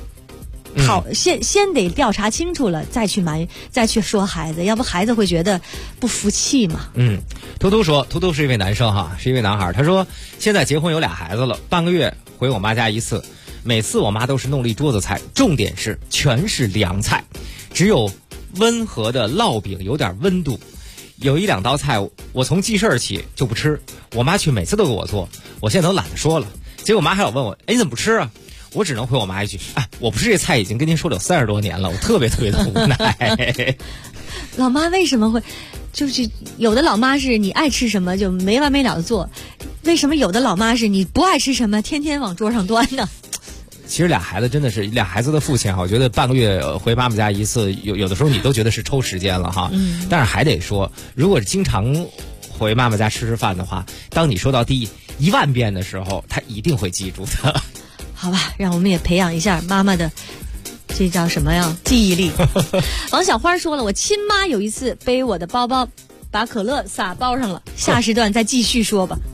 得调查清楚了，再去说孩子，要不孩子会觉得不服气嘛。 图图是一位男生哈，是一位男孩。他说现在结婚有2孩子了，半个月回我妈家一次，每次我妈都是弄了一桌子菜，重点是全是凉菜，只有温和的烙饼有点温度，有1-2道菜我从记事起就不吃，我妈却每次都给我做，我现在都懒得说了。结果我妈还老问我，你怎么不吃啊？我只能回我妈一句，我不吃这菜已经跟您说了有30多年了，我特别的无奈。 老妈为什么会，就是有的老妈是你爱吃什么就没完没了的做，为什么有的老妈是你不爱吃什么天天往桌上端呢？ 其实2孩子真的是2孩子的父亲我觉得半个月回妈妈家一次，有的时候你都觉得是抽时间了哈。但是还得说，如果是经常回妈妈家吃饭的话，当你说到第10000遍的时候，他一定会记住的。 好吧，让我们也培养一下妈妈的这叫什么呀？记忆力。王小花说了，我亲妈有一次背我的包包把可乐洒包上了，下时段再继续说吧。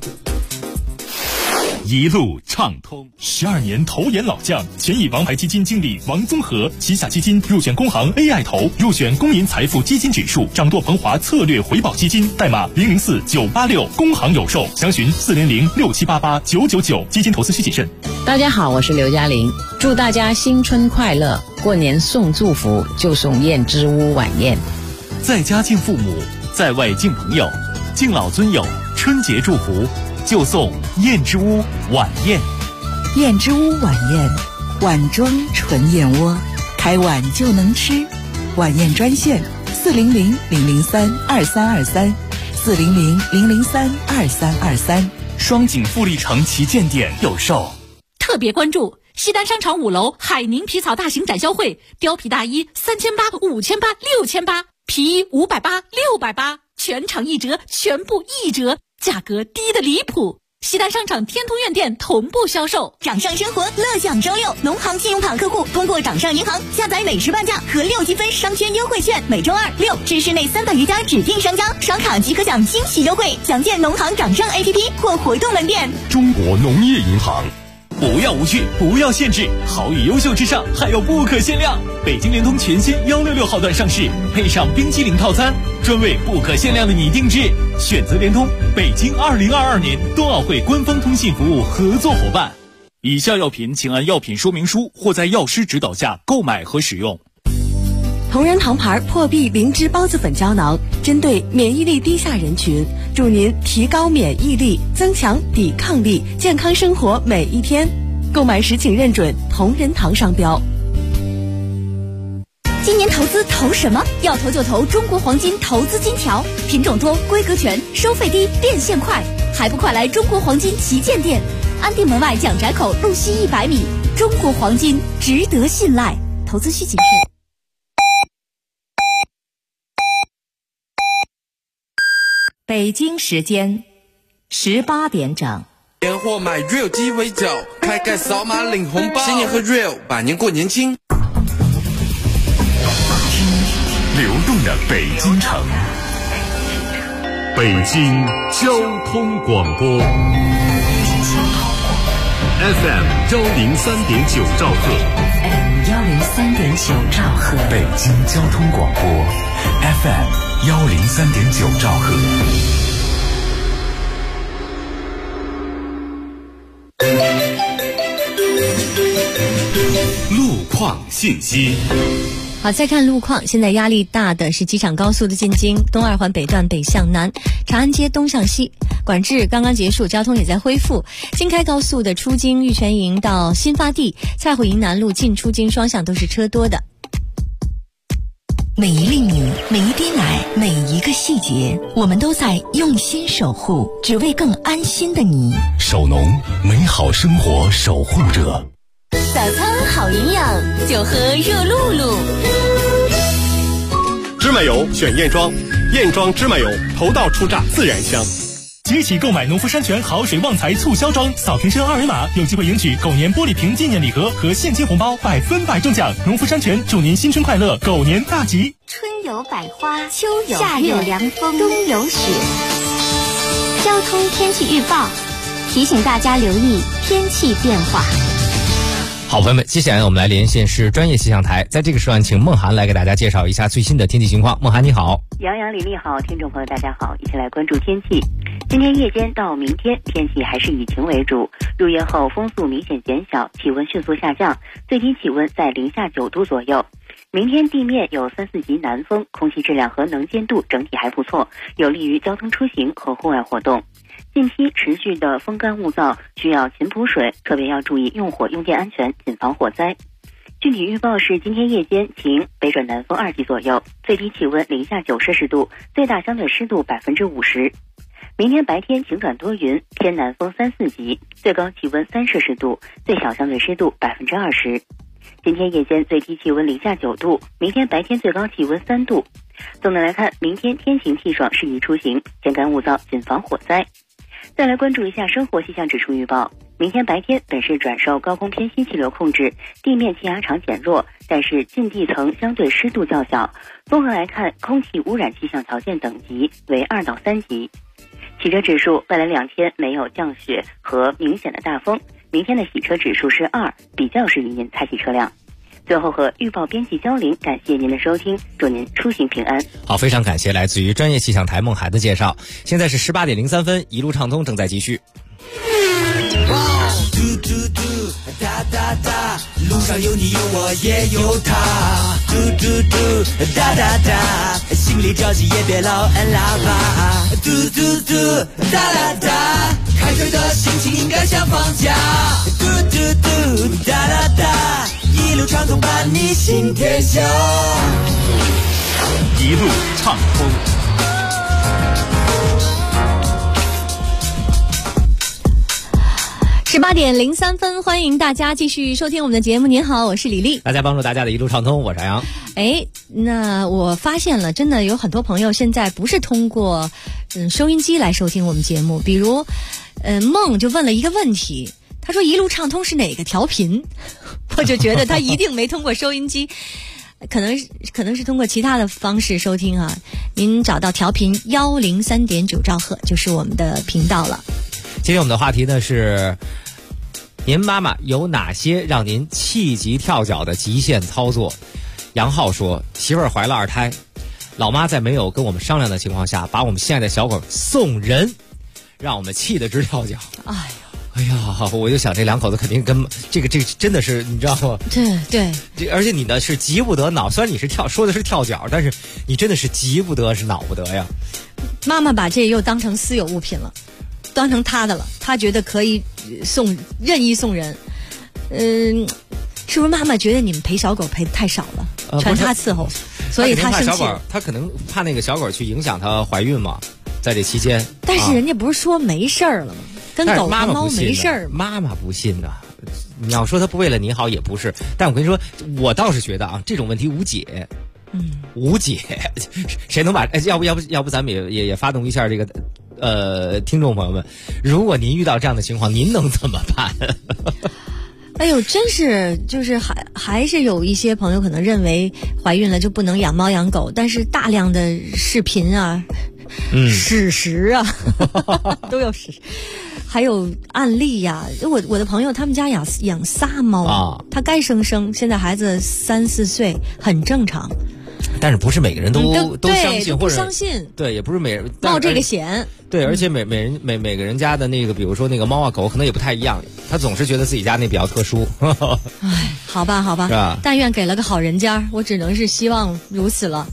一路畅通，12年投研老将，前以王牌基金经理王宗和旗下基金入选工行 AI 投，入选公银财富基金指数，掌舵鹏华策略回报基金，代码004986，工行有售，详询40067889999，基金投资需谨慎。 大家好，我是刘嘉玲，祝大家新春快乐，过年送祝福就送燕之屋晚宴。 在家敬父母，在外敬朋友，敬老尊友，春节祝福就送燕之屋晚宴。 燕之屋晚宴，碗装纯燕窝，开碗就能吃。晚宴专线400-003-2323，400-003-2323。 双井富力城旗舰店有售。 特别关注西单商场5楼海宁皮草大型展销会，貂皮大衣3800、5800、6800，皮衣580、680，全场1折，全部1折，价格低得离谱。 西单商场天通苑店同步销售。 掌上生活乐享周六，农行信用卡客户通过掌上银行下载美食半价和6积分商圈优惠券，每周2、6至市内300余家指定商家刷卡即可享惊喜优惠。详见农行掌上 APP 或活动门店。 中国农业银行。 不要无趣，不要限制，好与优秀之上还有不可限量。北京联通全新166号段上市，配上冰激凌套餐，专为不可限量的你定制。选择联通，北京2022年冬奥会官方通信服务合作伙伴。以下药品请按药品说明书或在药师指导下购买和使用。 同仁堂牌破壁灵芝孢子粉胶囊，针对免疫力低下人群，助您提高免疫力，增强抵抗力，健康生活每一天。购买时请认准同仁堂商标。 今年投资投什么？要投就投中国黄金投资金条，品种多，规格全，收费低，变现快，还不快来中国黄金旗舰店，安定门外蒋宅口路西100米。中国黄金值得信赖，投资需谨慎。 北京时间18点整。 年货买 Real 鸡尾酒，开盖扫码领红包，新年喝 Real， 百年过年轻。 流动的北京城，北京交通广播 FM 103.9兆赫 FM 103.9兆赫， 北京交通广播 FM 103.9兆赫。路况信息。 好，再看路况，现在压力大的是机场高速的进京东2环北段北向南，长安街东向西管制刚刚结束，交通也在恢复。京开高速的出京玉泉营到新发地、蔡虎营南路进出京双向都是车多的。 每一粒米，每一滴奶，每一个细节，我们都在用心守护，只为更安心的你。 守农，美好生活守护者。 早餐好营养，就喝热露露。 芝麻油选燕庄，燕庄芝麻油头道出榨，自然香。 即起购买农夫山泉好水旺财促销装，扫瓶身2维码，有机会赢取狗年玻璃瓶纪念礼盒和现金红包，100%中奖。农夫山泉祝您新春快乐，狗年大吉。 春有百花，秋有夏有凉风，冬有雪。交通天气预报提醒大家留意天气变化。 好，朋友们，接下来我们来连线是专业气象台，在这个时段请孟涵来给大家介绍一下最新的天气情况。孟涵你好。 杨洋、李丽好，听众朋友大家好，一起来关注天气。今天夜间到明天天气还是以晴为主，入夜后风速明显减小，气温迅速下降，最低气温在零下9度左右。明天地面有3、4级南风，空气质量和能见度整体还不错，有利于交通出行和户外活动。近期持续的风干物燥，需要勤补水，特别要注意用火用电安全，谨防火灾。具体预报是今天夜间晴，北转南风2级左右，最低气温零下9摄氏度，最大相对湿度50%。明天白天晴转多云，偏南风3、4级，最高气温3摄氏度，最小相对湿度20%。今天夜间最低气温零下9度，明天白天最高气温3度。总的来看，明天天晴气爽，适宜出行，天干物燥，谨防火灾。再来关注一下生活气象指数预报。明天白天本市转受高空偏西气流控制，地面气压场减弱，但是近地层相对湿度较小。综合来看，空气污染气象条件等级为2到3级。汽车指数未来2天没有降雪和明显的大风，明天的洗车指数是2，比较适宜您开启车辆。最后和预报编辑交林，感谢您的收听，祝您出行平安。 好，非常感谢来自于专业气象台孟涵的介绍。现在是18点03分，一路畅通正在继续。 路上有你有我也有他，嘟嘟嘟哒哒哒，心里着急也别老按喇叭，嘟嘟嘟哒哒哒，开学的心情应该像放假，嘟嘟嘟哒哒哒，一路畅通伴你行天下， 一路畅通。 18点03分，欢迎大家继续收听我们的节目。您好，我是李丽。 大家帮助大家的一路畅通，我是杨。 那我发现了，真的有很多朋友现在不是通过收音机来收听我们节目。比如梦就问了一个问题，他说一路畅通是哪个调频？我就觉得他一定没通过收音机，可能是通过其他的方式收听啊。您找到调频103.9兆赫就是我们的频道了。 今天我们的话题呢是，您妈妈有哪些让您气急跳脚的极限操作？杨浩说，媳妇儿怀了2胎，老妈在没有跟我们商量的情况下，把我们心爱的小狗送人，让我们气得直跳脚。哎呀，我就想这2口子肯定跟这个真的是，你知道吗？ 对， 而且你呢是急不得恼，虽然你是说的是跳脚，但是你真的是急不得是恼不得呀。 妈妈把这又当成私有物品了，当成他的了，他觉得可以任意送人。是不是妈妈觉得你们陪小狗陪的太少了，全他伺候，所以他生气了？ 他可能怕那个小狗去影响她怀孕嘛，在这期间。 但是人家不是说没事儿了吗？跟狗和猫没事儿。 妈妈不信的，你要说他不为了你好也不是。但我跟你说，我倒是觉得啊，这种问题无解。无解，谁能把？要不咱们也发动一下这个听众朋友们，如果您遇到这样的情况，您能怎么办？ 哎呦，真是就是还是有一些朋友可能认为怀孕了就不能养猫养狗，但是大量的视频啊、史实啊都有史实，还有案例呀。我的朋友他们家养仨猫啊，他该生，现在孩子3、4岁，很正常。 但是不是每个人都相信，或者不相信， 对，也不是每人冒这个险。 对，而且每个人家的那个，比如说那个猫啊狗，可能也不太一样。他总是觉得自己家那比较特殊。 哎，好吧， 是吧？ 但愿给了个好人家，我只能是希望如此了。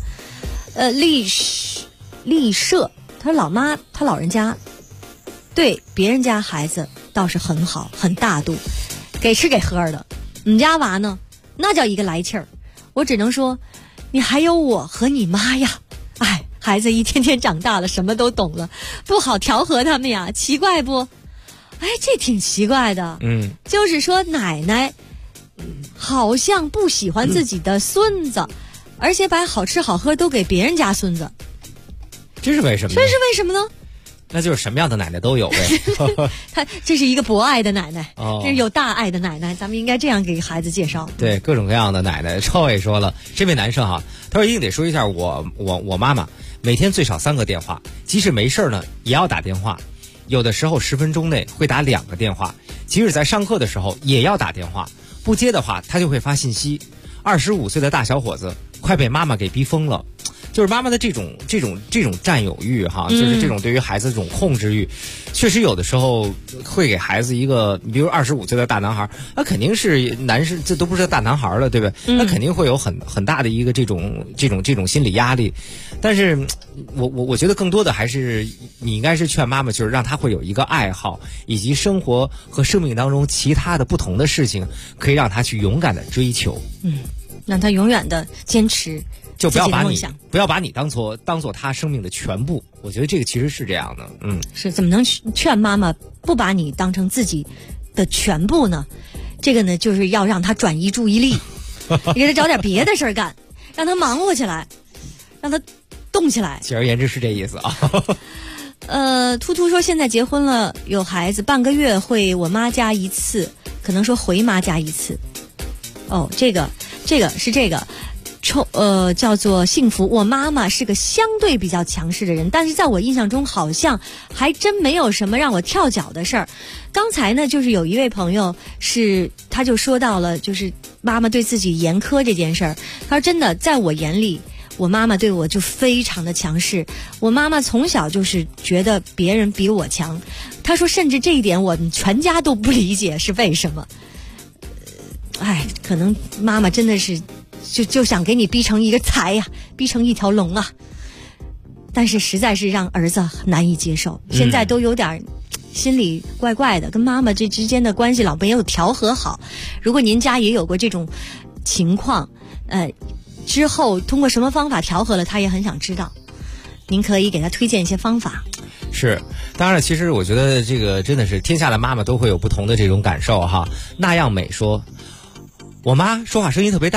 立社，他老人家对别人家孩子倒是很好，很大度，给吃给喝的。我们家娃呢，那叫一个来气儿。我只能说，你还有我和你妈呀。哎，孩子一天天长大了，什么都懂了，不好调和他们呀，奇怪不？哎，这挺奇怪的。就是说奶奶好像不喜欢自己的孙子，而且把好吃好喝都给别人家孙子。 这是为什么呢？ 那就是什么样的奶奶都有呗。 这是一个博爱的奶奶，这是有大爱的奶奶，咱们应该这样给孩子介绍。 对，各种各样的奶奶。超伟说了，这位男生哈，他说一定得说一下我妈妈每天最少3个电话，即使没事呢也要打电话，有的时候10分钟内会打2个电话，即使在上课的时候也要打电话，不接的话他就会发信息。25岁的大小伙子快被妈妈给逼疯了。就是妈妈的这种占有欲哈，就是这种对于孩子这种控制欲，确实有的时候会给孩子一个，比如25岁的大男孩，那肯定是男生，这都不是大男孩了，对不对？那肯定会有很大的一个这种心理压力。但是我觉得更多的还是你应该是劝妈妈，就是让她会有一个爱好，以及生活和生命当中其他的不同的事情，可以让她去勇敢的追求。 让她永远的坚持。 就不要把你当做他生命的全部，我觉得这个其实是这样的。 是怎么能劝妈妈不把你当成自己的全部呢？这个呢，就是要让他转移注意力，你给他找点别的事儿干，让他忙活起来，让他动起来。 简而言之是这意思啊。突突说现在结婚了，有孩子，半个月会我妈家一次，可能说回妈家一次。哦，这个是这个。叫做幸福。我妈妈是个相对比较强势的人，但是在我印象中好像还真没有什么让我跳脚的事儿。刚才呢，就是有一位朋友他就说到了，就是妈妈对自己严苛这件事儿。他说真的，在我眼里，我妈妈对我就非常的强势。我妈妈从小就是觉得别人比我强。他说甚至这一点我们全家都不理解是为什么。可能妈妈真的是就想给你逼成一个财呀，逼成一条龙啊，但是实在是让儿子难以接受。现在都有点心里怪怪的，跟妈妈这之间的关系老没有调和好。如果您家也有过这种情况，之后通过什么方法调和了，他也很想知道，您可以给他推荐一些方法。 是，当然了，其实我觉得这个真的是天下的妈妈都会有不同的这种感受哈。那样美说，我妈说话声音特别大，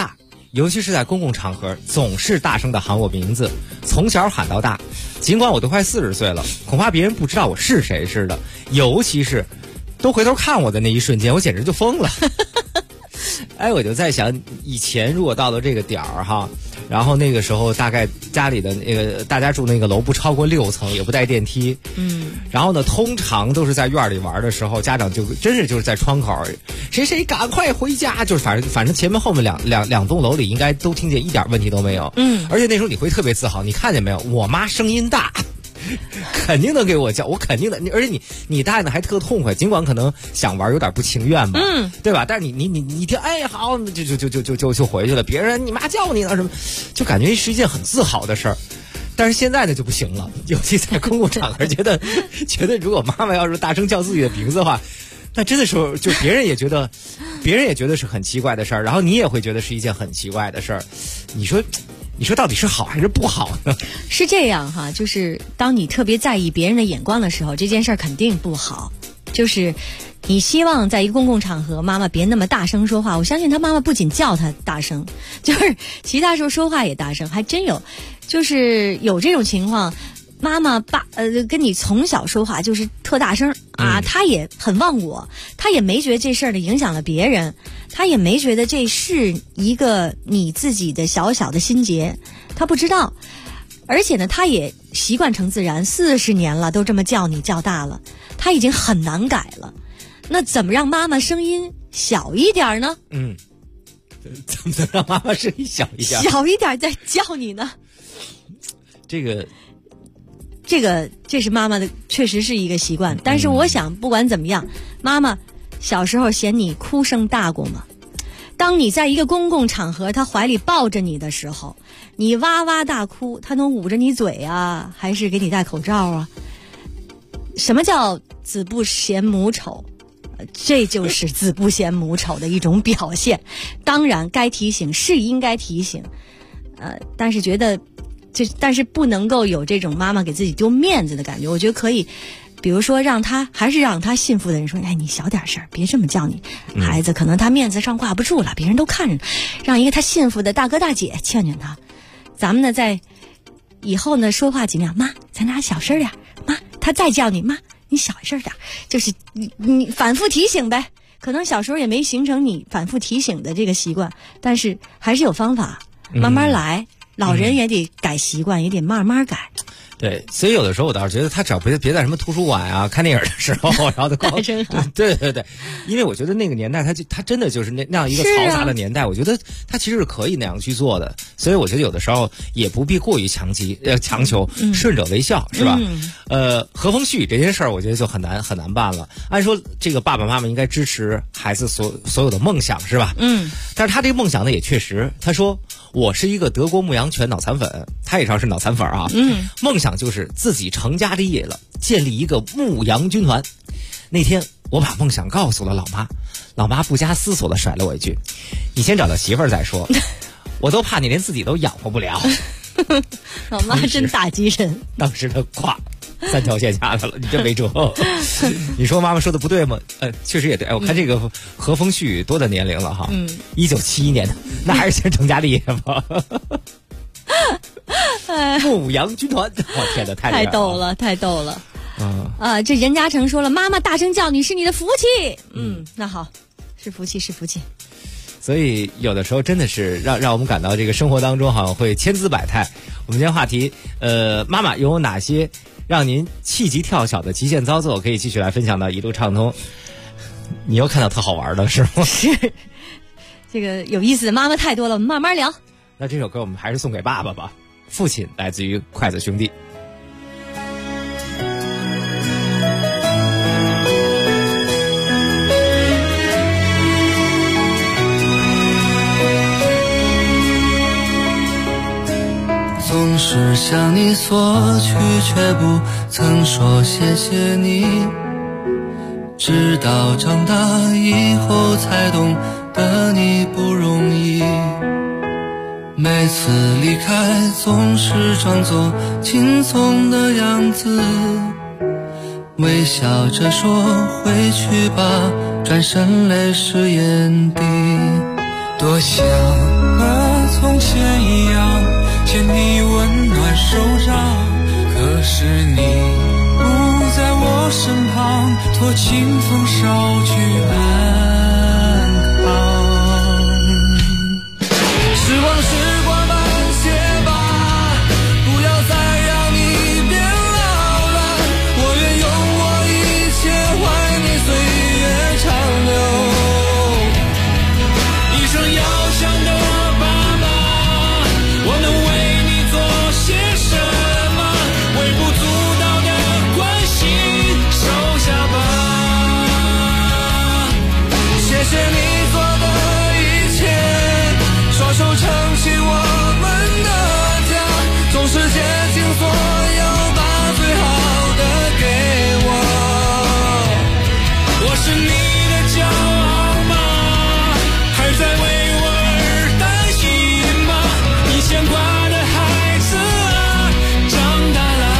尤其是在公共场合，总是大声的喊我名字，从小喊到大。尽管我都快40岁了，恐怕别人不知道我是谁似的。尤其是都回头看我的那一瞬间，我简直就疯了。哎，我就在想，以前如果到了这个点儿哈，然后那个时候大概家里的那个大家住那个楼不超过6层，也不带电梯，然后呢，通常都是在院里玩的时候，家长就真是就是在窗口，谁赶快回家，就是反正前面后面两栋楼里应该都听见，一点问题都没有。而且那时候你会特别自豪，你看见没有，我妈声音大。肯定能给我叫，我肯定的。而且你大呢还特痛快，尽管可能想玩有点不情愿吧，对吧？但是你一听，哎，好，就回去了。别人你妈叫你呢什么，就感觉是一件很自豪的事儿。但是现在呢就不行了，尤其在公共场合，觉得如果妈妈要是大声叫自己的名字的话，那真的是就别人也觉得是很奇怪的事儿，然后你也会觉得是一件很奇怪的事儿。你说到底是好还是不好呢？ 是这样哈，就是当你特别在意别人的眼光的时候，这件事儿肯定不好。就是你希望在一个公共场合，妈妈别那么大声说话。我相信他妈妈不仅叫他大声，就是其他时候说话也大声，还真有，就是有这种情况。妈妈跟你从小说话就是特大声啊，他也很忘我，他也没觉得这事儿的影响了别人，他也没觉得这是一个你自己的小小的心结，他不知道。而且呢，他也习惯成自然，40年了都这么叫你叫大了，他已经很难改了。那怎么让妈妈声音小一点呢？ 怎么能让妈妈声音小一点？ 小一点再叫你呢？这是妈妈的，确实是一个习惯。但是我想，不管怎么样，妈妈小时候嫌你哭声大过吗？当你在一个公共场合，他怀里抱着你的时候，你哇哇大哭，他能捂着你嘴啊，还是给你戴口罩啊？什么叫子不嫌母丑？这就是子不嫌母丑的一种表现。当然该提醒是应该提醒，但是觉得但是不能够有这种妈妈给自己丢面子的感觉。我觉得可以，比如说让他信服的人说，哎，你小点声，别这么叫你孩子，可能他面子上挂不住了，别人都看着，让一个他信服的大哥大姐劝劝他。咱们呢，在以后呢说话尽量，妈，咱俩小声点，妈，他再叫你，妈，你小声点，就是你反复提醒呗。可能小时候也没形成你反复提醒的这个习惯，但是还是有方法，慢慢来。老人也得改习惯，也得慢慢改。 对，所以有的时候我倒是觉得他只要别在什么图书馆啊看电影的时候，然后对，因为我觉得那个年代他真的就是那样一个嘈杂的年代，我觉得他其实是可以那样去做的。所以我觉得有的时候也不必过于强求，顺者为效，是吧？和风细雨这件事儿，我觉得就很难办了。按说这个爸爸妈妈应该支持孩子所有的梦想，是吧？但是他这个梦想呢，也确实，他说我是一个德国牧羊犬脑残粉，他也知道是脑残粉啊。梦想就是自己成家立业了，建立一个牧羊军团。那天我把梦想告诉了老妈，老妈不加思索地甩了我一句：“你先找到媳妇儿再说，我都怕你连自己都养活不了。” 老妈真打击人。当时他咵3条线下来了，你真没辙。你说妈妈说的不对吗？确实也对。我看这个和风细雨多大年龄了哈，1971年的，那还是先成家立业吧。牧羊军团，我天哪，太逗了，太逗了。这任嘉诚说了，妈妈大声叫你是你的福气。那好，是福气，是福气。 所以有的时候真的是让我们感到这个生活当中好像会千姿百态。我们今天话题，妈妈有哪些让您气急跳脚的极限操作，可以继续来分享到一路畅通。你又看到特好玩的是吗？ 是，这个有意思的妈妈太多了，我们慢慢聊。 那这首歌我们还是送给爸爸吧，父亲来自于筷子兄弟。 总是向你索取，却不曾说谢谢你，直到长大以后才懂得你不容易。每次离开总是装作轻松的样子，微笑着说回去吧，转身泪湿眼底。多想是你不在我身旁，托清风捎去安康。时光时光慢些吧，不要再让你变老了，我愿用我一切换你岁月长流。一生要强的爸爸，我能为你做些什么？微不足道的关心收下吧，谢谢你做的一切，双手撑起我们的家，总是竭尽所有把最好的给我。我是你的骄傲吗？还在为我而担心吗？你牵挂的孩子啊，长大了。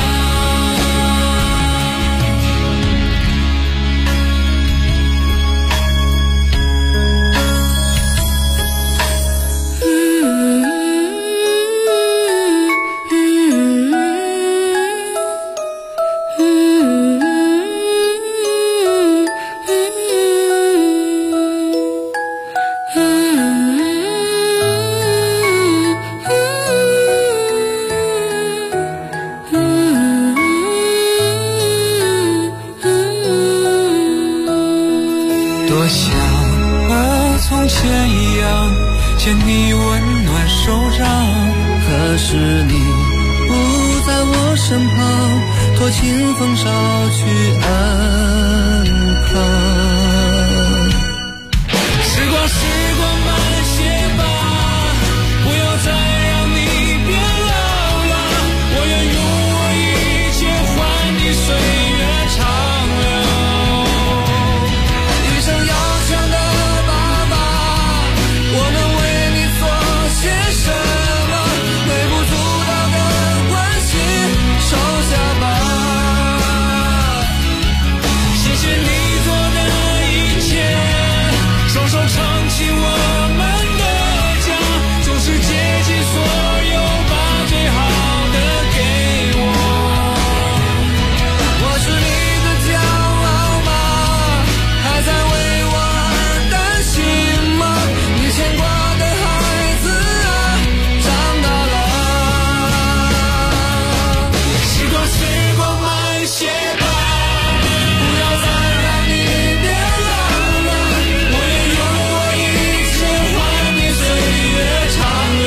多想和从前一样牵你温暖手掌，可是你不在我身旁，托清风捎去安康。时光慢些吧，不要再让你变老了，我愿用我一切换你岁月长流。一生要强的爸爸，我能为你做些什么？微不足道的关心收下吧，谢谢你做的一切，双手撑起我们的家，总是竭尽所有把最好的给我。我是你的骄傲吗？还在为我而担心吗？你牵挂的孩子啊，长大了。时光慢些吧，不要再让你变老了，我愿用我一切换你岁月长流。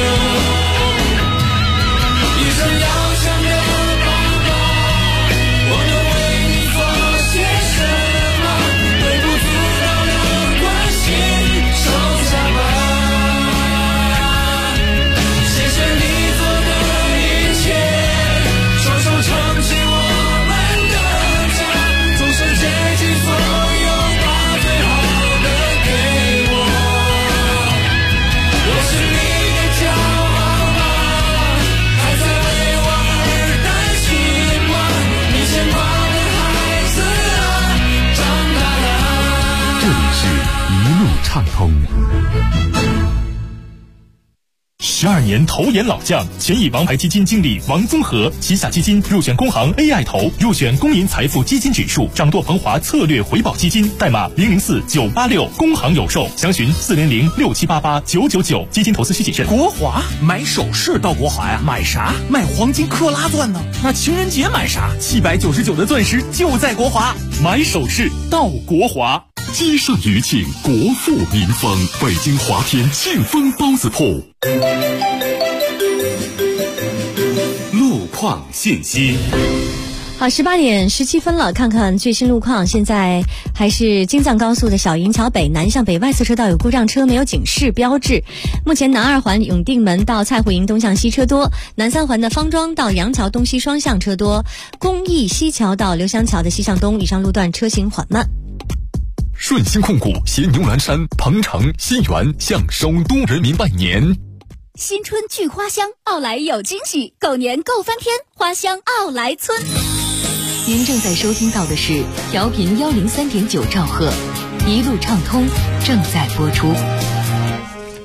一生要强的爸爸，我能为你做些什么？微不足道的关心收下吧，谢谢你做的一切，双手撑起我们的家，总是竭尽所有把最好的给我。我是你的骄傲吗？还在为我而担心吗？你牵挂的孩子啊，长大了。 这里是一路畅通。 12年投研老将，前以王牌基金经理王宗和旗下基金入选工行 AI 投，入选公银财富基金指数，掌舵鹏华策略回报基金，代码004986，工行有售，详询40067889999。基金投资需谨慎。 国华买首饰到国华呀？买啥？买黄金克拉钻呢？那情人节买啥？799的钻石就在国华，买首饰到国华。 街上余庆，国富民丰，北京华天庆丰包子铺。路况信息。 好，18点17分了，看看最新路况。现在还是京藏高速的小营桥北南向北外侧车道有故障车，没有警示标志。目前南2环永定门到蔡湖营东向西车多，南3环的方庄到杨桥东西双向车多，公益西桥到刘湘桥的西向东以上路段车行缓慢。 顺鑫控股携牛栏山、鹏城、新源向首都人民拜年。 新春聚花香，奥莱有惊喜，狗年购翻天，花香奥莱村。 您正在收听到的是调频103.9兆赫，一路畅通正在播出。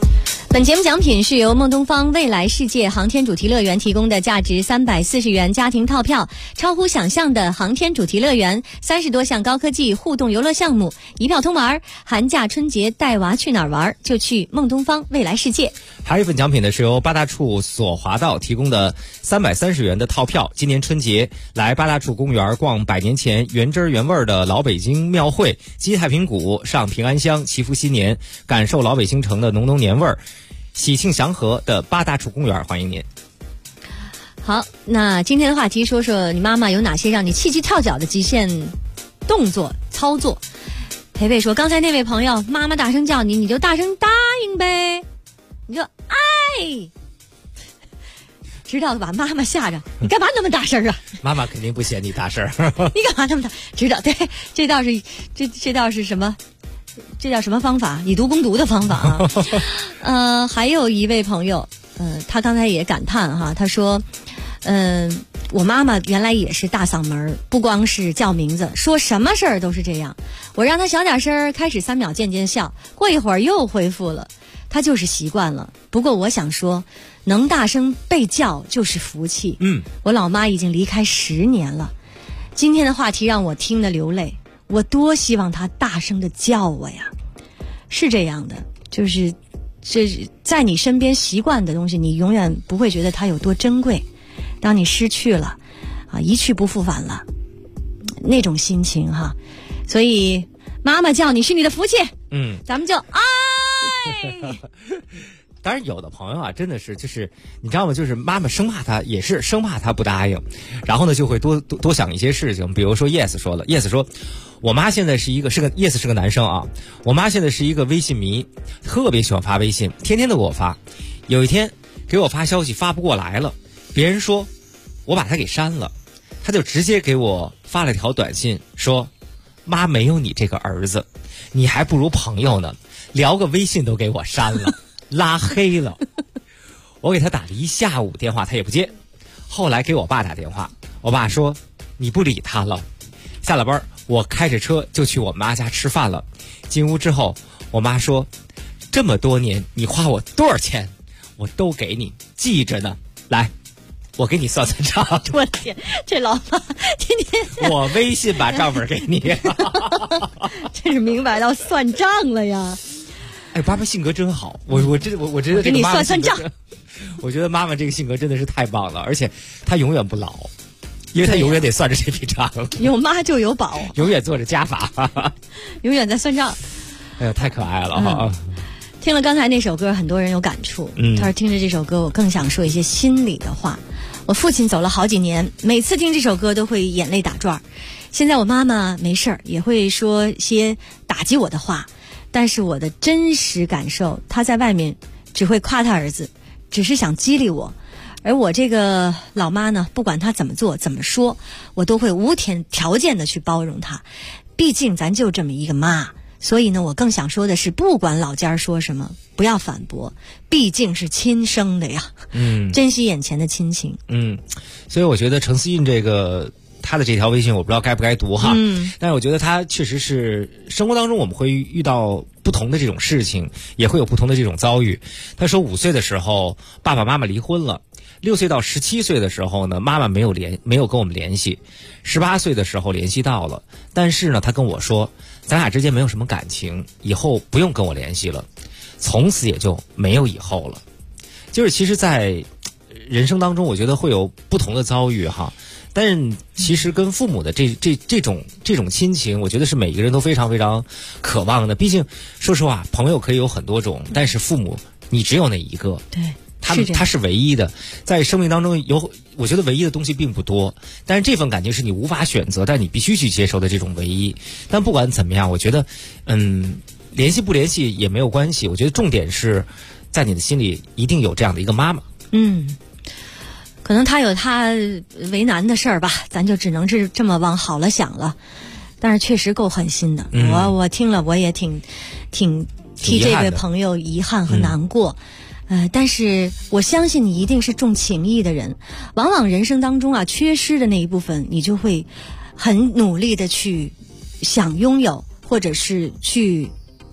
本节目奖品是由梦东方未来世界航天主题乐园提供的价值340元家庭套票，超乎想象的航天主题乐园，30多项高科技互动游乐项目，一票通玩。寒假春节带娃去哪儿玩，就去梦东方未来世界。 还有一份奖品呢，是由八大处索华道提供的330元的套票，今年春节来八大处公园逛100年前原汁原味的老北京庙会，击太平鼓，上平安香，祈福新年，感受老北京城的浓浓年味儿，喜庆祥和的八大处公园，欢迎您。 好，那今天的话题说说你妈妈有哪些让你气急跳脚的极限动作操作。培培说，刚才那位朋友妈妈大声叫你，你就大声答应呗，你就哎，知道把妈妈吓着，你干嘛那么大声啊？ 妈妈肯定不嫌你大声。 你干嘛那么大？知道，对，这倒是什么？这叫什么方法？以毒攻毒的方法啊！还有一位朋友，他刚才也感叹哈，他说，我妈妈原来也是大嗓门，不光是叫名字，说什么事儿都是这样。我让她小点声，开始3秒渐渐笑，过一会儿又恢复了，她就是习惯了。不过我想说，能大声被叫就是福气。我老妈已经离开10年了，今天的话题让我听得流泪。我多希望他大声的叫我呀，是这样的，就是这在你身边习惯的东西，你永远不会觉得它有多珍贵。当你失去了，一去不复返了，那种心情哈。所以妈妈叫你是你的福气，咱们就哎。 当然有的朋友啊，真的是就是你知道吗？就是妈妈生怕他，也是生怕他不答应，然后呢就会多想一些事情。比如说 Yes 说了 ，Yes 说，我妈现在是个 Yes 是个男生啊，我妈现在是一个微信迷，特别喜欢发微信，天天都给我发。有一天给我发消息发不过来了，别人说我把他给删了，他就直接给我发了条短信说，妈没有你这个儿子，你还不如朋友呢，聊个微信都给我删了。拉黑了，我给他打了一下午电话，他也不接。后来给我爸打电话，我爸说你不理他了。下了班，我开着车就去我妈家吃饭了。进屋之后，我妈说，这么多年你花我多少钱，我都给你，记着呢。来，我给你算算账。 我的天，这老妈天天我微信把账本给你。 这是明摆到算账了呀。 哎，爸爸性格真好，我觉得这个妈妈算账。 我觉得妈妈这个性格真的是太棒了，而且她永远不老，因为她永远得算着这笔账。 有妈就有宝， 永远做着加法， 永远在算账。 哎呀，太可爱了哈！ 听了刚才那首歌，很多人有感触。他说听着这首歌，我更想说一些心里的话。我父亲走了好几年，每次听这首歌都会眼泪打转。现在我妈妈没事儿，也会说些打击我的话。但是我的真实感受，他在外面只会夸他儿子，只是想激励我。而我这个老妈呢，不管他怎么做怎么说，我都会无条件的去包容他。毕竟咱就这么一个妈，所以呢，我更想说的是，不管老家说什么，不要反驳，毕竟是亲生的呀。珍惜眼前的亲情。 所以我觉得程思韵这个他的这条微信我不知道该不该读哈，但是我觉得他确实是生活当中我们会遇到不同的这种事情，也会有不同的这种遭遇。他说5岁的时候爸爸妈妈离婚了，6岁到17岁的时候呢，妈妈没有跟我们联系，18岁的时候联系到了，但是呢他跟我说咱俩之间没有什么感情，以后不用跟我联系了，从此也就没有以后了。就是其实在人生当中我觉得会有不同的遭遇哈，但是其实跟父母的这种亲情，我觉得是每一个人都非常非常渴望的。毕竟说实话，朋友可以有很多种，但是父母你只有那一个。 对， 他是唯一的，在生命当中我觉得唯一的东西并不多，但是这份感情是你无法选择，但你必须去接受的这种唯一。但不管怎么样，我觉得联系不联系也没有关系，我觉得重点是在你的心里一定有这样的一个妈妈。 可能他有他为难的事儿吧，咱就只能是这么往好了想了。但是确实够狠心的，我听了我也挺替这位朋友遗憾和难过。但是我相信你一定是重情义的人，往往人生当中啊缺失的那一部分，你就会很努力的去想拥有，或者是去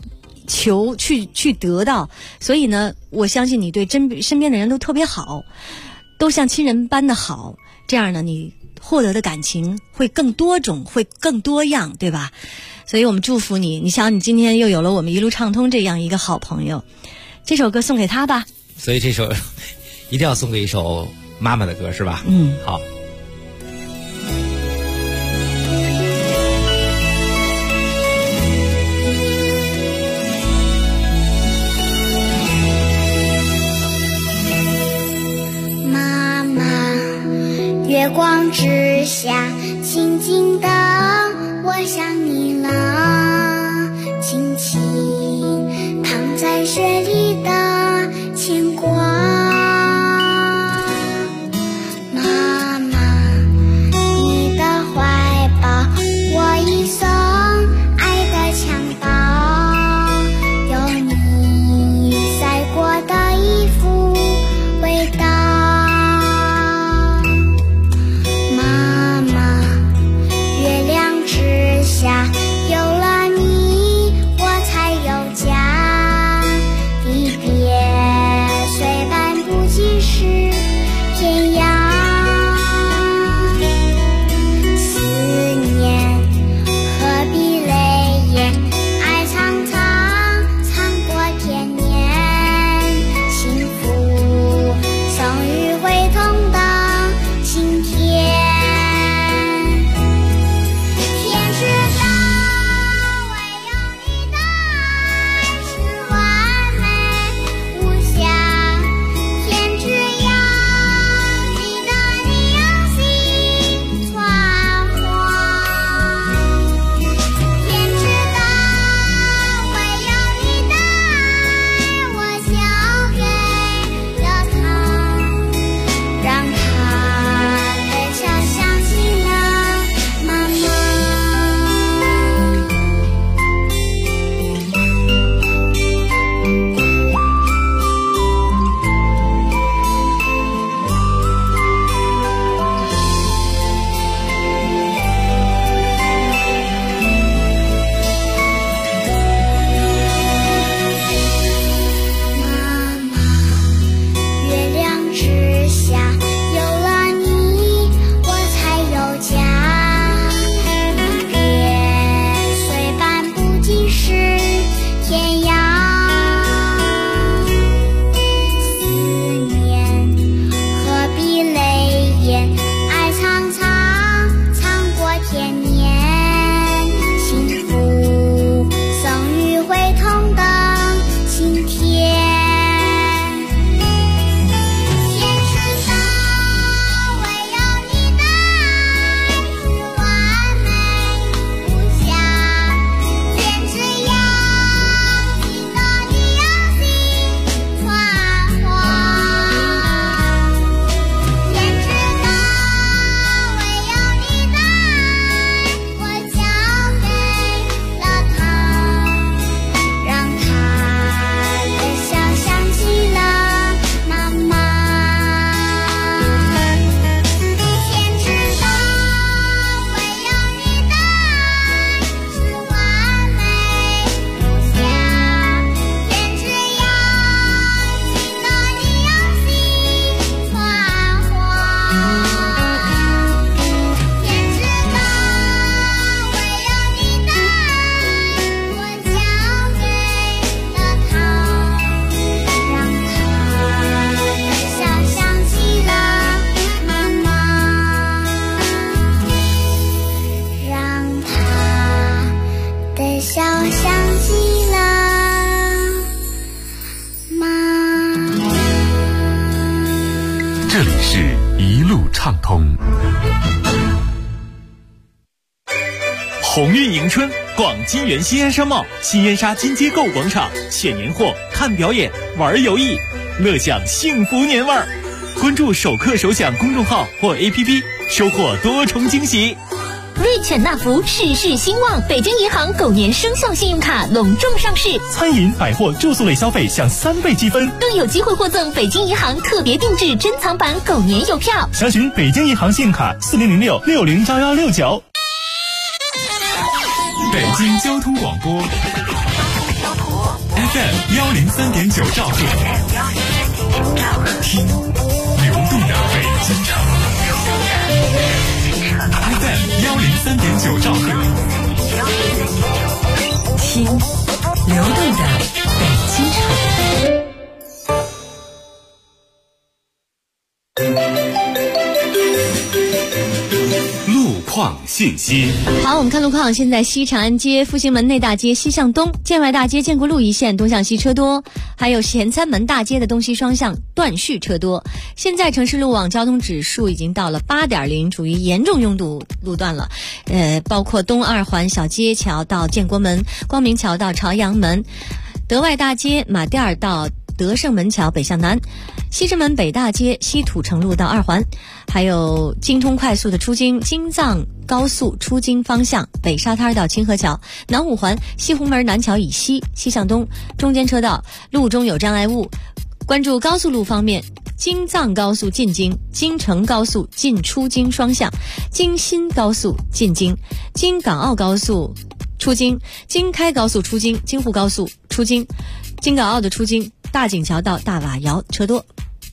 求去得到，所以呢，我相信你对身边的人都特别好，都像亲人般的好，这样呢，你获得的感情会更多种，会更多样，对吧？所以我们祝福你。你想，你今天又有了我们一路畅通这样一个好朋友，这首歌送给他吧。 所以这首一定要送给一首妈妈的歌，是吧？好。 月光之下，静静的，我想你了。轻轻躺在雪里的牵挂，妈妈，你的怀抱，我一生爱的襁褓，有你晒过的衣服味道。有了你，我才有家。离别虽半步即是天涯，思念何必泪眼，爱长长，长过天年。幸福生于会痛的今天。 这里是一路畅通。 鸿运迎春，逛金源西安商贸、新燕莎金街购物广场，选年货、看表演、玩游艺，乐享幸福年味儿。关注首客首享公众号或 APP， 收获多重惊喜。 瑞犬纳福事事兴旺，北京银行狗年生肖信用卡隆重上市， 餐饮、百货、住宿类消费享3倍积分， 更有机会获赠北京银行特别定制珍藏版狗年邮票。 详询北京银行信用卡4006601169。 北京交通广播。 FM103.9兆赫，听流动的北京城。FM103.9兆赫， 听流动的北京城。 路况信息。 好，我们看路况。现在西长安街、复兴门内大街西向东、建外大街建国路一线东向西车多，还有前三门大街的东西双向断续车多。现在城市路网交通指数已经到了8.0，处于严重拥堵路段了。包括东二环小街桥到建国门、光明桥到朝阳门、德外大街马甸儿到德胜门桥北向南、西直门北大街西土城路到二环，还有京通快速的出京京藏高速出京方向北沙滩到清河桥、南五环西红门南桥以西西向东中间车道路中有障碍物。关注高速路方面，京藏高速进京、京承高速进出京双向、京新高速进京、京港澳高速出京、京开高速出京、京沪高速出京、京港澳的出京、大井桥到大瓦窑车多。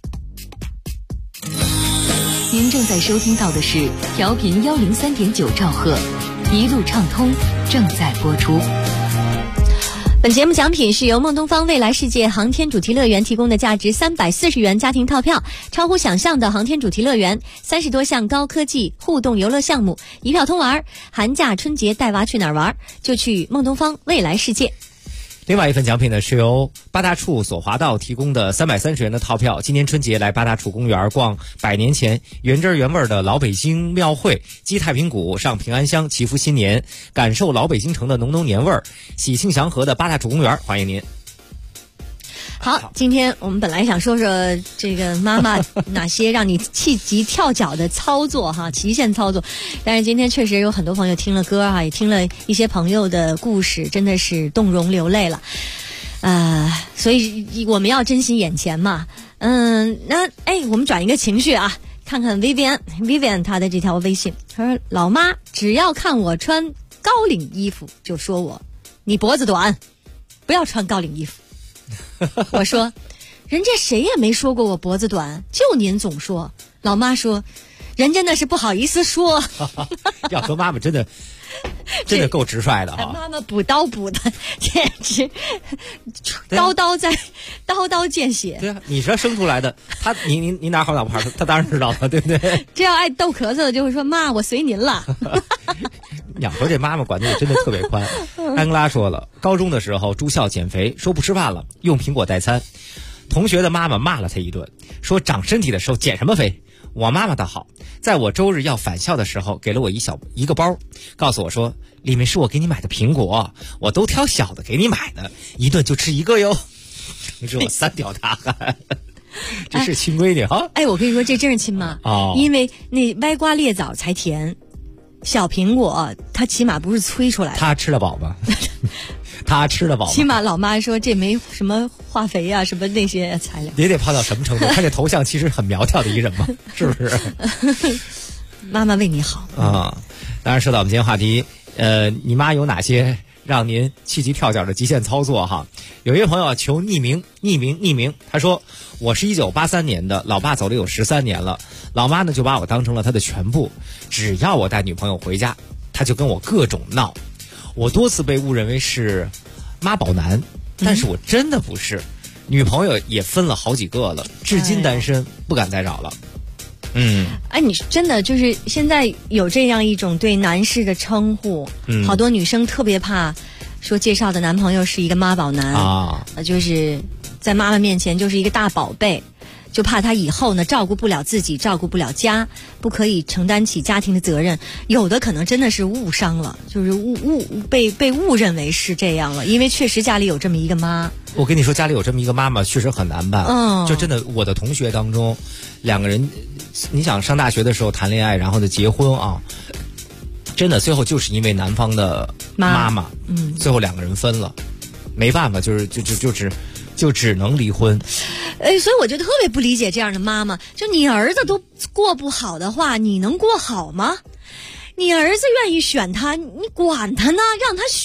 您正在收听到的是调频103.9兆赫，一路畅通正在播出。 本节目奖品是由梦东方未来世界航天主题乐园提供的价值340元家庭套票，超乎想象的航天主题乐园，30多项高科技互动游乐项目，一票通玩。寒假春节带娃去哪儿玩，就去梦东方未来世界。 另外一份奖品呢，是由八大处索华道提供的330元的套票。今年春节来八大处公园逛100年前原汁原味的老北京庙会，击太平鼓，上平安香，祈福新年，感受老北京城的浓浓年味儿，喜庆祥和的八大处公园，欢迎您。 好，今天我们本来想说说这个妈妈哪些让你气急跳脚的操作哈，极限操作，但是今天确实有很多朋友听了歌哈，也听了一些朋友的故事，真的是动容流泪了，所以我们要珍惜眼前嘛。我们转一个情绪啊，看看 Vivian 她的这条微信，她说老妈只要看我穿高领衣服就说我你脖子短，不要穿高领衣服。我说人家谁也没说过我脖子短，就您总说。老妈说人家那是不好意思说。 要说妈妈真的够直率的哈。 妈妈补刀补的简直刀刀见血。 对啊，你说生出来的他，你哪好哪不好，他当然知道了，对不对？ 这要爱逗咳嗽的就会说妈我随您了。 养说这妈妈管的也真的特别宽。安哥拉说了，高中的时候住校减肥，说不吃饭了，用苹果代餐。同学的妈妈骂了他一顿，说长身体的时候减什么肥。我妈妈倒好，在我周日要返校的时候，给了我一个包，告诉我说里面是我给你买的苹果，我都挑小的给你买的，一顿就吃一个哟。这我3条大汗。这是亲闺女哈。 我跟你说这真是亲妈因为那歪瓜裂枣才甜，小苹果它起码不是催出来的。 他吃得饱吧？他吃得饱吧？ 起码老妈说这没什么化肥啊，什么那些材料。 也得胖到什么程度？看这头像其实很苗条的一个人嘛，是不是？ 妈妈为你好啊！当然说到我们今天话题，你妈有哪些让您气急跳脚的极限操作哈？有一位朋友求匿名，他说我是1983年的，老爸走了有13年了，老妈呢就把我当成了他的全部，只要我带女朋友回家，他就跟我各种闹，我多次被误认为是妈宝男，但是我真的不是，女朋友也分了好几个了，至今单身，不敢再找了。 你真的就是现在有这样一种对男士的称呼，好多女生特别怕说介绍的男朋友是一个妈宝男就是在妈妈面前就是一个大宝贝，就怕他以后呢照顾不了自己，照顾不了家，不可以承担起家庭的责任。有的可能真的是误伤了，就是被误认为是这样了，因为确实家里有这么一个妈。 我跟你说，家里有这么一个妈妈确实很难办。就真的我的同学当中2个人，你想上大学的时候谈恋爱，然后就结婚啊，真的最后就是因为男方的妈妈最后2个人分了，没办法，就只能离婚。 所以我就特别不理解这样的妈妈，就你儿子都过不好的话，你能过好吗？你儿子愿意选他，你管他呢，让他选。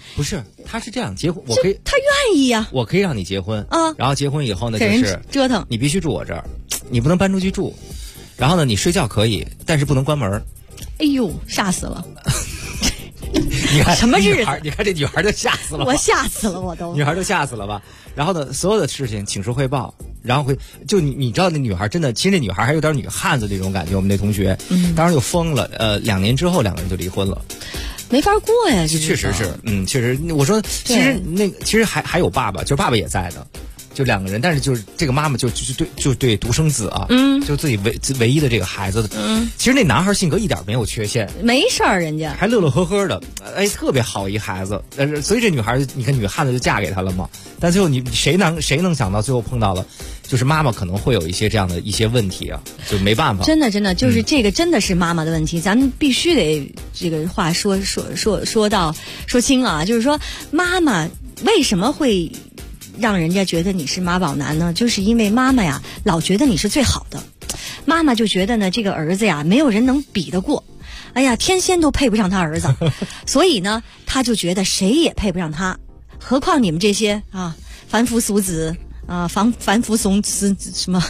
不是，他是这样结婚，我可以， 他愿意呀， 我可以让你结婚啊， 然后结婚以后呢，就是折腾， 你必须住我这儿，你不能搬出去住，然后呢，你睡觉可以，但是不能关门。 哎呦，吓死了！ 你看什么日子？ 你看这女孩就吓死了， 我吓死了，我都女孩都吓死了吧？然后呢，所有的事情请示汇报，然后你知道那女孩真的，其实那女孩还有点女汉子那种感觉。我们那同学，当时就疯了。2年之后两个人就离婚了， 没法过呀。 确实是，确实。我说，其实还有爸爸，就爸爸也在的。就两个人，但是就是这个妈妈就对独生子啊，就自己唯一的这个孩子，其实那男孩性格一点没有缺陷， 没事儿，人家还乐乐呵呵的，哎，特别好一孩子。但是所以这女孩，你看女汉子就嫁给他了嘛。但最后谁能想到最后碰到了，就是妈妈可能会有一些这样的一些问题啊，就没办法。 真的就是这个真的是妈妈的问题，咱们必须得这个话说清啊，就是说妈妈为什么会让人家觉得你是妈宝男呢？就是因为妈妈呀老觉得你是最好的，妈妈就觉得呢这个儿子呀没有人能比得过，哎呀天仙都配不上他儿子，所以呢他就觉得谁也配不上他，何况你们这些啊凡夫俗子啊凡夫俗子什么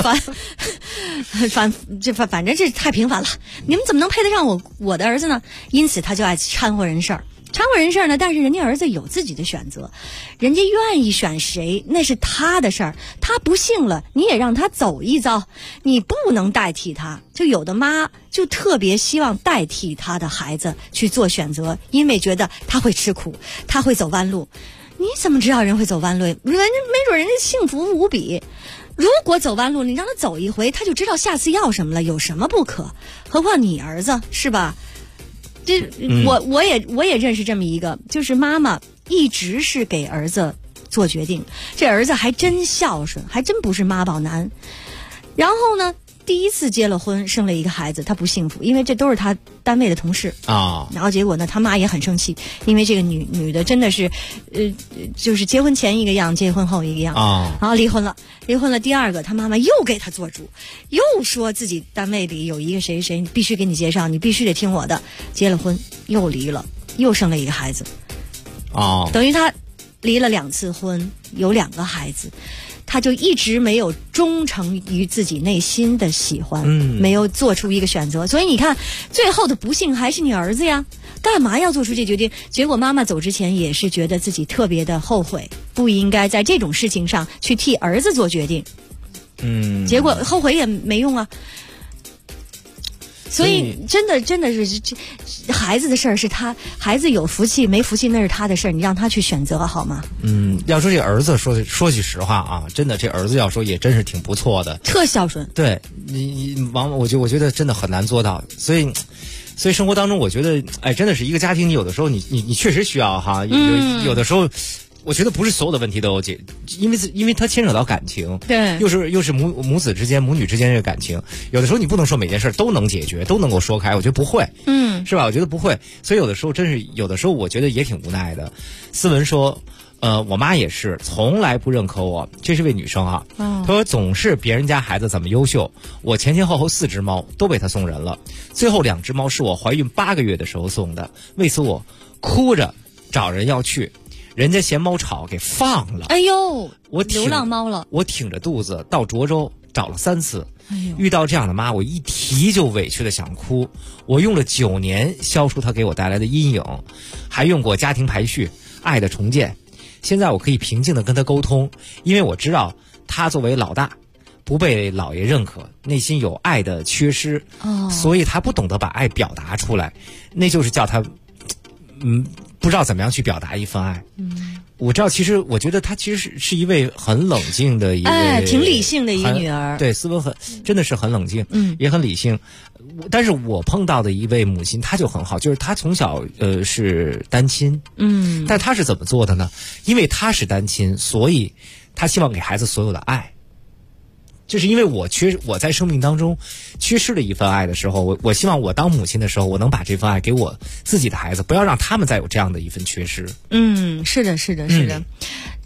反正这太平凡了，你们怎么能配得上我的儿子呢？因此他就爱掺和人事儿呢，但是人家儿子有自己的选择，人家愿意选谁那是他的事儿，他不幸了你也让他走一遭，你不能代替他。就有的妈就特别希望代替他的孩子去做选择，因为觉得他会吃苦，他会走弯路。你怎么知道人会走弯路？没准人家幸福无比。如果走弯路，你让他走一回，他就知道下次要什么了，有什么不可？何况你儿子是吧？我也认识这么一个，就是妈妈一直是给儿子做决定，这儿子还真孝顺，还真不是妈宝男。然后呢，第一次结了婚，生了一个孩子，他不幸福，因为这都是他单位的同事啊。然后结果呢，他妈也很生气，因为这个女的真的是，就是结婚前一个样，结婚后一个样啊。然后离婚了第二个，他妈妈又给他做主，又说自己单位里有一个谁谁，你必须给你介绍，你必须得听我的。结了婚又离了，又生了一个孩子啊，等于他离了2次婚，有2个孩子。他就一直没有忠诚于自己内心的喜欢，没有做出一个选择，所以你看最后的不幸还是你儿子呀，干嘛要做出这决定？结果妈妈走之前也是觉得自己特别的后悔，不应该在这种事情上去替儿子做决定，结果后悔也没用啊。所以真的是这孩子的事儿是他孩子有福气没福气那是他的事儿，你让他去选择好吗？ 要说这儿子说句实话啊，真的这儿子要说也真是挺不错的， 特孝顺。 对你往往我觉得真的很难做到，所以生活当中我觉得真的是一个家庭，你有的时候你确实需要哈，有的时候。我觉得不是所有的问题都有因为它牵扯到感情， 对， 又是母子之间、母女之间这个感情，有的时候你不能说每件事都能解决，都能够说开，我觉得不会，是吧？我觉得不会，所以有的时候我觉得也挺无奈的。思文说，我妈也是从来不认可我，这是位女生啊，她说总是别人家孩子怎么优秀，我前后4只猫都被她送人了，最后2只猫是我怀孕8个月的时候送的，为此我哭着找人要去。人家嫌猫吵给放了， 哎呦，流浪猫了。 我挺着肚子到涿州找了3次，遇到这样的妈，我一提就委屈的想哭。我用了9年消除她给我带来的阴影，还用过家庭排序、爱的重建。现在我可以平静的跟她沟通，因为我知道她作为老大，不被姥爷认可，内心有爱的缺失，所以她不懂得把爱表达出来，那就是叫她，不知道怎么样去表达一份爱。我知道，其实我觉得她其实是一位很冷静的一位， 挺理性的一个女儿。 对，思文真的是很冷静，也很理性。但是我碰到的一位母亲，她就很好，就是她从小是单亲，但她是怎么做的呢？因为她是单亲，所以她希望给孩子所有的爱。就是因为我在生命当中缺失了一份爱的时候，我希望我当母亲的时候，我能把这份爱给我自己的孩子，不要让他们再有这样的一份缺失。 是的。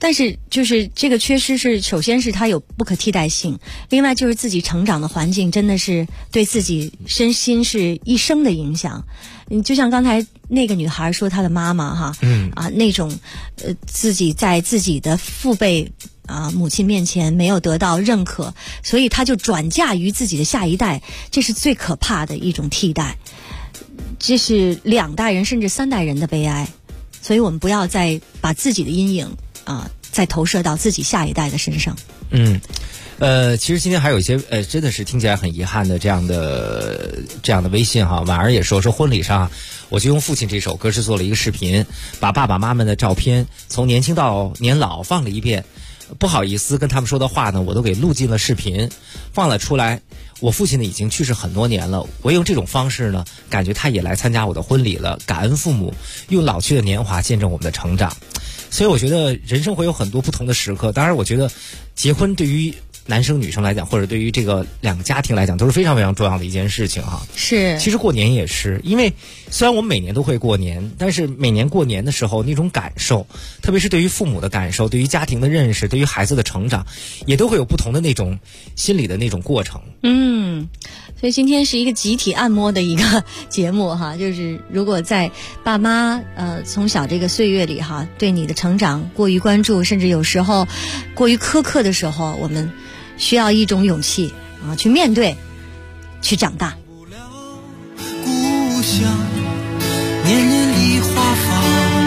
但是就是这个缺失是，首先是它有不可替代性，另外就是自己成长的环境真的是对自己身心是一生的影响。就像刚才那个女孩说她的妈妈哈，那种自己在自己的父辈母亲面前没有得到认可，所以她就转嫁于自己的下一代，这是最可怕的一种替代，这是2代人甚至3代人的悲哀。所以我们不要再把自己的阴影再投射到自己下一代的身上。 其实今天还有一些真的是听起来很遗憾的这样的微信哈。婉儿也说婚礼上我就用父亲这首歌是做了一个视频，把爸爸妈妈的照片从年轻到年老放了一遍，不好意思跟他们说的话呢我都给录进了视频放了出来。我父亲呢已经去世很多年了，我用这种方式呢感觉他也来参加我的婚礼了，感恩父母用老去的年华见证我们的成长。所以我觉得人生会有很多不同的时刻，当然我觉得结婚对于男生女生来讲，或者对于这个2个家庭来讲都是非常非常重要的一件事情哈。 是， 其实过年也是，因为虽然我们每年都会过年，但是每年过年的时候那种感受，特别是对于父母的感受，对于家庭的认识，对于孩子的成长，也都会有不同的那种心理的那种过程。 所以今天是一个集体按摩的一个节目哈，就是如果在爸妈从小这个岁月里哈，对你的成长过于关注，甚至有时候过于苛刻的时候，我们需要一种勇气去面对，去长大。 故乡年年梨花放，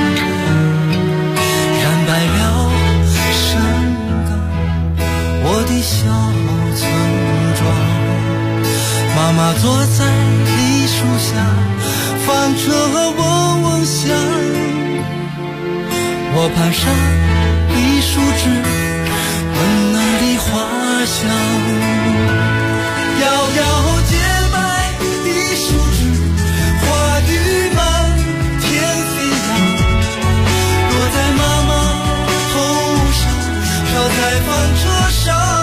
染白了山岗，我的小村庄。妈妈坐在梨树下，放着嗡嗡响。我攀上梨树枝，闻那梨花香。摇摇洁白的树枝，花雨满天飞扬，落在妈妈头上，飘在纺车上。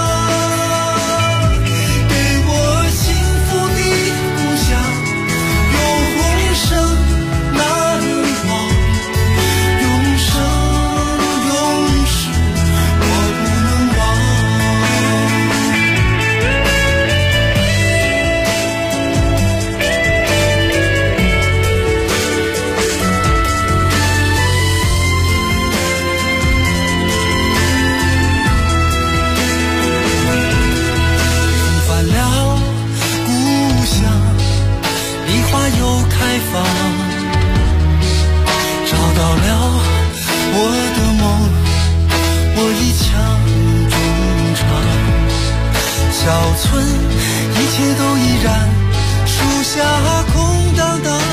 找到了我的梦，我一腔衷肠。小村一切都依然，树下空荡荡，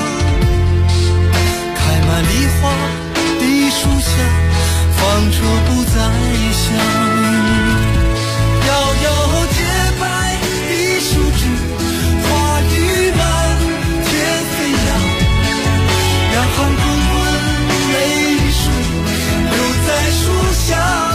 开满梨花的树下，纺车不再响。摇摇洁白的树枝，花雨满天飞扬，让滚滚泪水留在树下。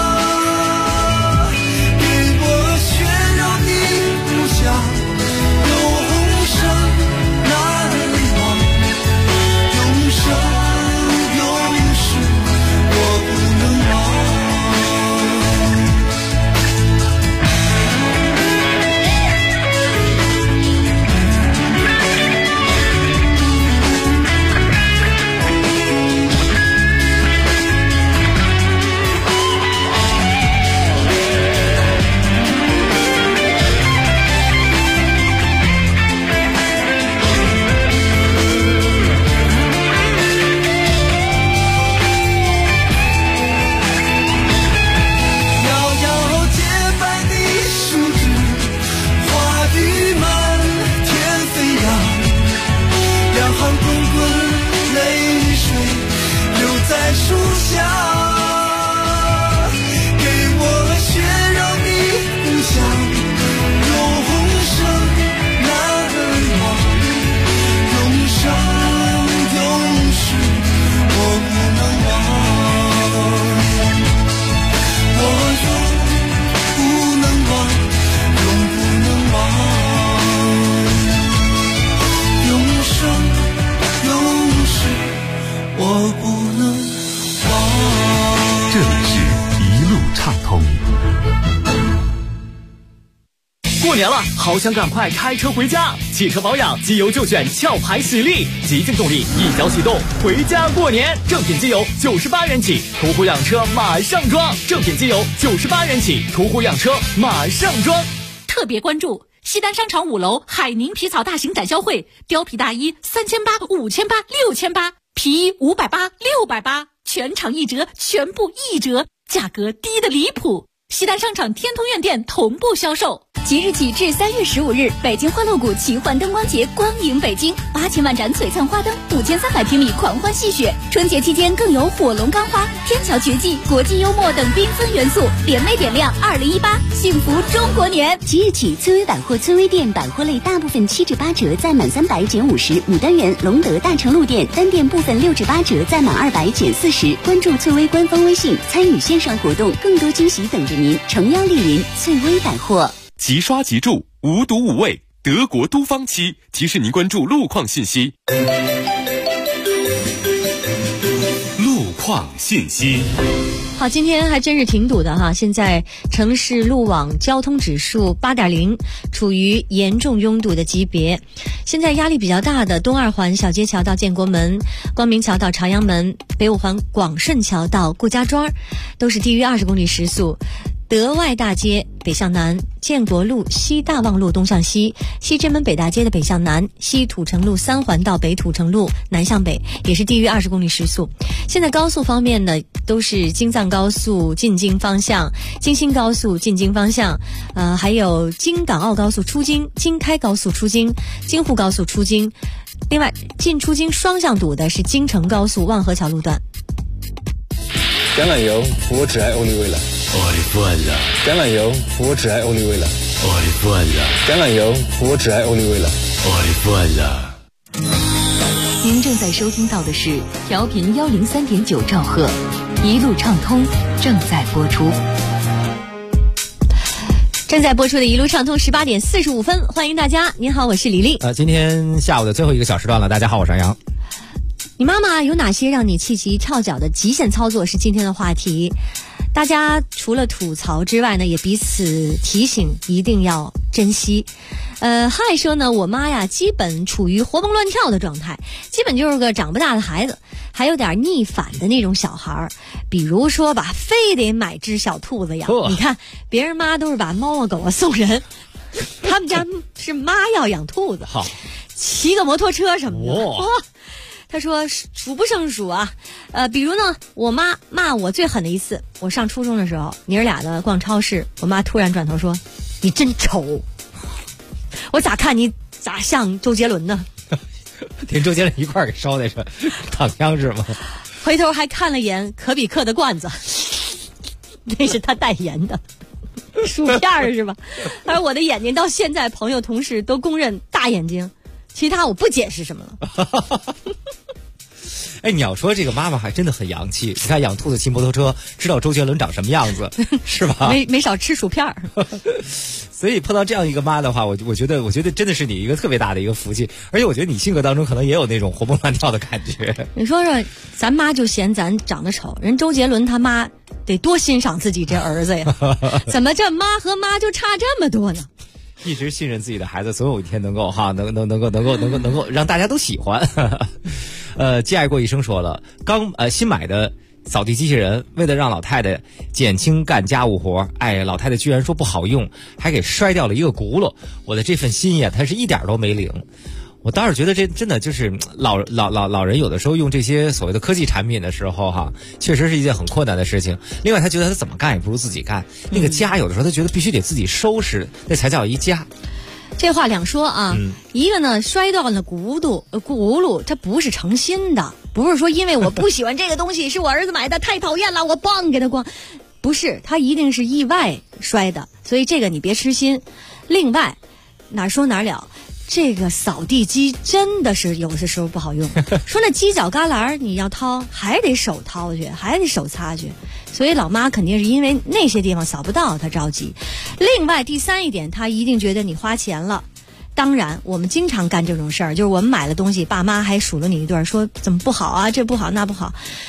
过年了，好想赶快开车回家。汽车保养，机油就选壳牌喜力，极尽动力，一脚启动，回家过年。正品机油98元起，途虎养车马上装。正品机油98元起，途虎养车马上装。 特别关注西单商场5楼海宁皮草大型展销会，貂皮大衣3800、5800、6800，皮衣580、680，全场1折，全部1折，价格低的离谱。西单商场天通苑店同步销售。 即日起至3月15日，北京欢乐谷奇幻灯光节光影北京，8000万盏璀璨花灯，5300平米狂欢戏谑。春节期间更有火龙钢花、天桥绝技、国际幽默等缤纷元素，联袂点亮2018，幸福中国年。 即日起，翠微百货翠微店百货类大部分7至8折，在满300减50。牡丹园、隆德大成路店单店部分6至8折，在满200减40。关注翠微官方微信，参与线上活动，更多惊喜等着您。诚邀莅临翠微百货。 即刷即住，无毒无味，德国都芳漆提示您关注路况信息。路况信息。 好，今天还真是挺堵的哈。现在城市路网交通指数8.0，处于严重拥堵的级别。现在压力比较大的东二环小街桥到建国门、光明桥到朝阳门、北五环广顺桥到顾家庄，都是低于20公里时速。德外大街北向南、建国路西大望路东向西、西直门北大街的北向南、西土城路3环到北土城路南向北，也是低于20公里时速。现在高速方面呢，都是京藏高速进京方向、京新高速进京方向，还有京港澳高速出京、京开高速出京、京沪高速出京。另外，进出京双向堵的是京承高速望河桥路段。 橄榄油，我只爱欧丽薇了。我的饭了。橄榄油，我只爱欧丽薇了。我的饭了。橄榄油，我只爱欧丽薇了。我的饭了。 您正在收听到的是调频103.9兆赫，一路畅通正在播出。 正在播出的一路畅通18点45分，欢迎大家。您好，我是李丽。 今天下午的最后一个小时段了，大家好，我是杨。 你妈妈有哪些让你气急跳脚的极限操作是今天的话题。大家除了吐槽之外呢，也彼此提醒一定要珍惜。嗨说呢，我妈呀基本处于活蹦乱跳的状态，基本就是个长不大的孩子，还有点逆反的那种小孩。比如说吧，非得买只小兔子养。你看别人妈都是把猫啊狗啊送人，他们家是妈要养兔子，骑个摩托车什么的。他说数不胜数啊，比如呢，我妈骂我最狠的一次，我上初中的时候，爷儿俩的逛超市，我妈突然转头说：“你真丑。”我咋看你咋像周杰伦呢？ 跟周杰伦一块儿给烧那是躺枪是吗？ 回头还看了眼可比克的罐子，那是他代言的薯片是吧？而我的眼睛到现在，朋友同事都公认大眼睛。其他我不解释什么了。 哎，你要说这个妈妈还真的很洋气，你看养兔子骑摩托车，知道周杰伦长什么样子，是吧？ 没少吃薯片。 所以碰到这样一个妈的话，我觉得真的是你一个特别大的一个福气，而且我觉得你性格当中可能也有那种活蹦乱跳的感觉。 你说说，咱妈就嫌咱长得丑，人周杰伦他妈得多欣赏自己这儿子呀？怎么这妈和妈就差这么多呢？ 一直信任自己的孩子，总有一天能够让大家都喜欢。既爱过一生说了，新买的扫地机器人，为了让老太太减轻干家务活，老太太居然说不好用，还给摔掉了一个轱辘。我的这份心呀，她是一点都没领。我倒是觉得这真的就是老人有的时候用这些所谓的科技产品的时候哈，确实是一件很困难的事情。另外他觉得他怎么干也不如自己干，那个家有的时候他觉得必须得自己收拾，那才叫一家。 这话两说啊，一个呢摔断了轱辘，这不是诚心的，不是说因为我不喜欢这个东西是我儿子买的太讨厌了，我帮给他光，不是，他一定是意外摔的，所以这个你别痴心。另外哪说哪了，这个扫地机真的是有的时候不好用。说那犄角旮旯你要掏，还得手掏去，还得手擦去，所以老妈肯定是因为那些地方扫不到，她着急。另外第三一点，她一定觉得你花钱了。当然我们经常干这种事儿，就是我们买了东西，爸妈还数了你一顿，说怎么不好啊，这不好那不好。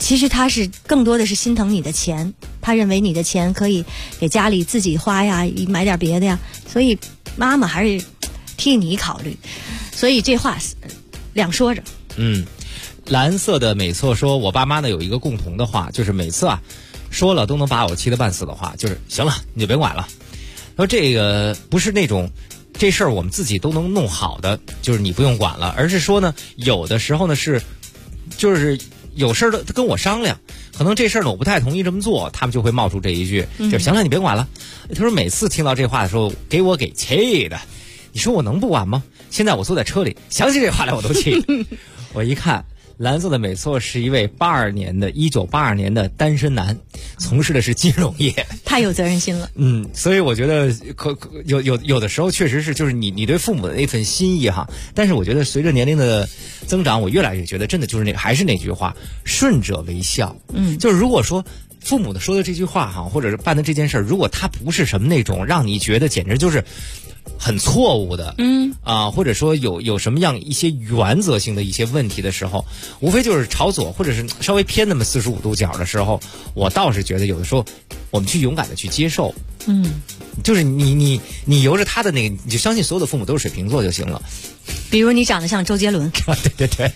其实他是更多的是心疼你的钱，他认为你的钱可以给家里自己花呀，买点别的呀，所以妈妈还是替你考虑。所以这话两说着。 蓝色的美错说，我爸妈呢有一个共同的话，就是每次说了都能把我气得半死的话，就是行了你就别管了。说这个不是那种这事儿我们自己都能弄好的，就是你不用管了，而是说呢有的时候呢就是有事儿的跟我商量，可能这事儿呢我不太同意这么做，他们就会冒出这一句，就行了你别管了。他说每次听到这话的时候给气的，你说我能不管吗？现在我坐在车里想起这话来我都气。我一看蓝色的美错是一位1982年的单身男，从事的是金融业， 太有责任心了。 所以我觉得有的时候确实是就是你对父母的那份心意哈，但是我觉得随着年龄的增长，我越来越觉得真的就是还是那句话，顺者为孝。就是如果说父母的说的这句话哈，或者是办的这件事儿，如果他不是什么那种让你觉得简直就是很错误的，或者说有什么样一些原则性的一些问题的时候，无非就是朝左或者是稍微偏那么45度角的时候，我倒是觉得有的时候我们去勇敢的去接受，就是你由着他的那个，你就相信所有的父母都是水瓶座就行了。 比如你长得像周杰伦。 对。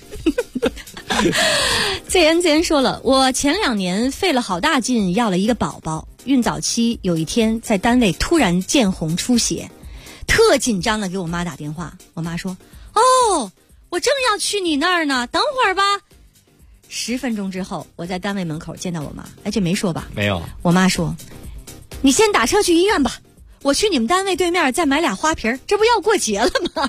自言说了，我前2年费了好大劲要了一个宝宝，孕早期有一天在单位突然见红出血，特紧张的给我妈打电话，我妈说我正要去你那儿呢，等会儿吧。10分钟之后我在单位门口见到我妈，这没说吧？ 没有。我妈说你先打车去医院吧，我去你们单位对面再买俩花瓶，这不要过节了吗？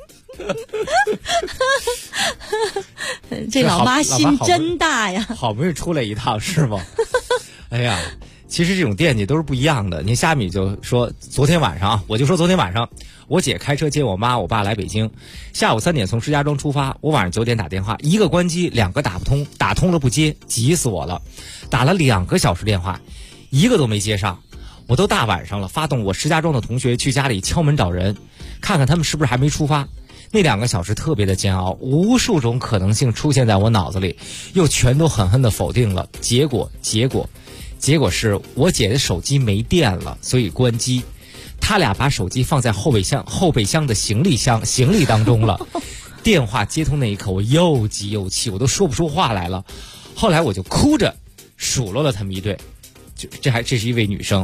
这老妈心真大呀， 好不容易出来一趟是吗？哎呀，其实这种惦记都是不一样的。您虾米就说昨天晚上，我就说昨天晚上我姐开车接我妈我爸来北京，下午3点从石家庄出发，我晚上9点打电话，一个关机，2个打不通，打通了不接，急死我了，打了2个小时电话，一个都没接上。我都大晚上了，发动我石家庄的同学去家里敲门找人，看看他们是不是还没出发。那2个小时特别的煎熬，无数种可能性出现在我脑子里，又全都狠狠的否定了。结果是我姐的手机没电了，所以关机。他俩把手机放在后备箱的行李当中了。电话接通那一刻，我又急又气，我都说不出话来了。后来我就哭着数落了他们一顿，这是一位女生。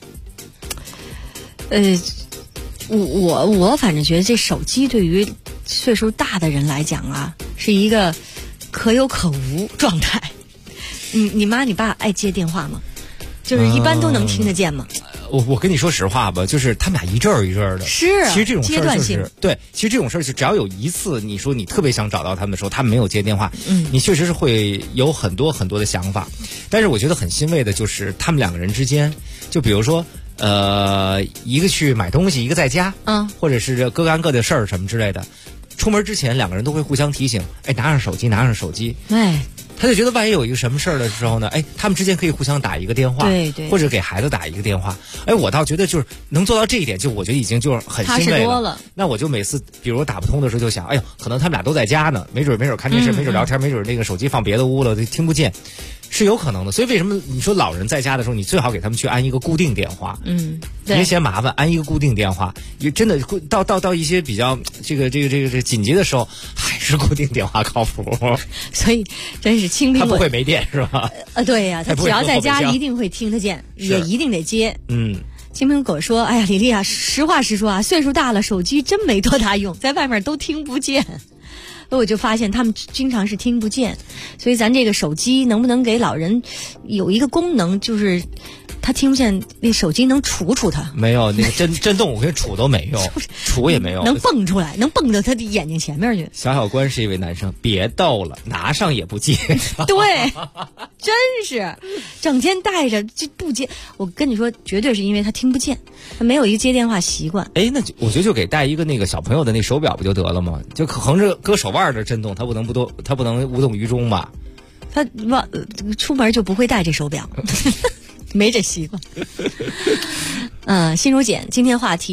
我反正觉得这手机对于岁数大的人来讲是一个可有可无状态。你妈你爸爱接电话吗？就是一般都能听得见吗？ 我跟你说实话吧，就是他们俩一阵儿一阵儿的。 是啊， 其实这种事儿就是对，其实这种事儿就只要有一次你说你特别想找到他们的时候，他们没有接电话，你确实是会有很多很多的想法。但是我觉得很欣慰的就是他们2个人之间，就比如说一个去买东西，一个在家，或者是各干各的事儿什么之类的。出门之前2个人都会互相提醒，拿上手机。他就觉得万一有一个什么事儿的时候呢，他们之间可以互相打一个电话， 对， 或者给孩子打一个电话。我倒觉得就是能做到这一点，就我觉得已经就是很欣慰了。那我就每次比如打不通的时候就想，可能他们俩都在家呢，没准看电视，没准聊天，没准那个手机放别的屋了，就听不见。是有可能的，所以为什么你说老人在家的时候，你最好给他们去安一个固定电话，别嫌麻烦，安一个固定电话，也真的到一些比较这个紧急的时候，还是固定电话靠谱。所以真是清兵， 他不会没电是吧？ 对呀，他只要在家一定会听得见，也一定得接。清苹果说：“哎呀，李丽实话实说岁数大了，手机真没多大用，在外面都听不见。”我就发现他们经常是听不见，所以咱这个手机能不能给老人有一个功能，就是他听不见，那手机能杵他？ 没有，那个震动我跟杵都没用，杵也没有， 能蹦出来，能蹦到他的眼睛前面去。 小关是一位男生，别逗了，拿上也不接。 对，真是整天带着就不接。我跟你说，绝对是因为他听不见，他没有一个接电话习惯。 那我觉得就给带一个那个小朋友的那手表不就得了吗？就横着搁手腕的震动，他不能无动于衷吧？ 他出门就不会带这手表。没这习惯。心如简，今天话题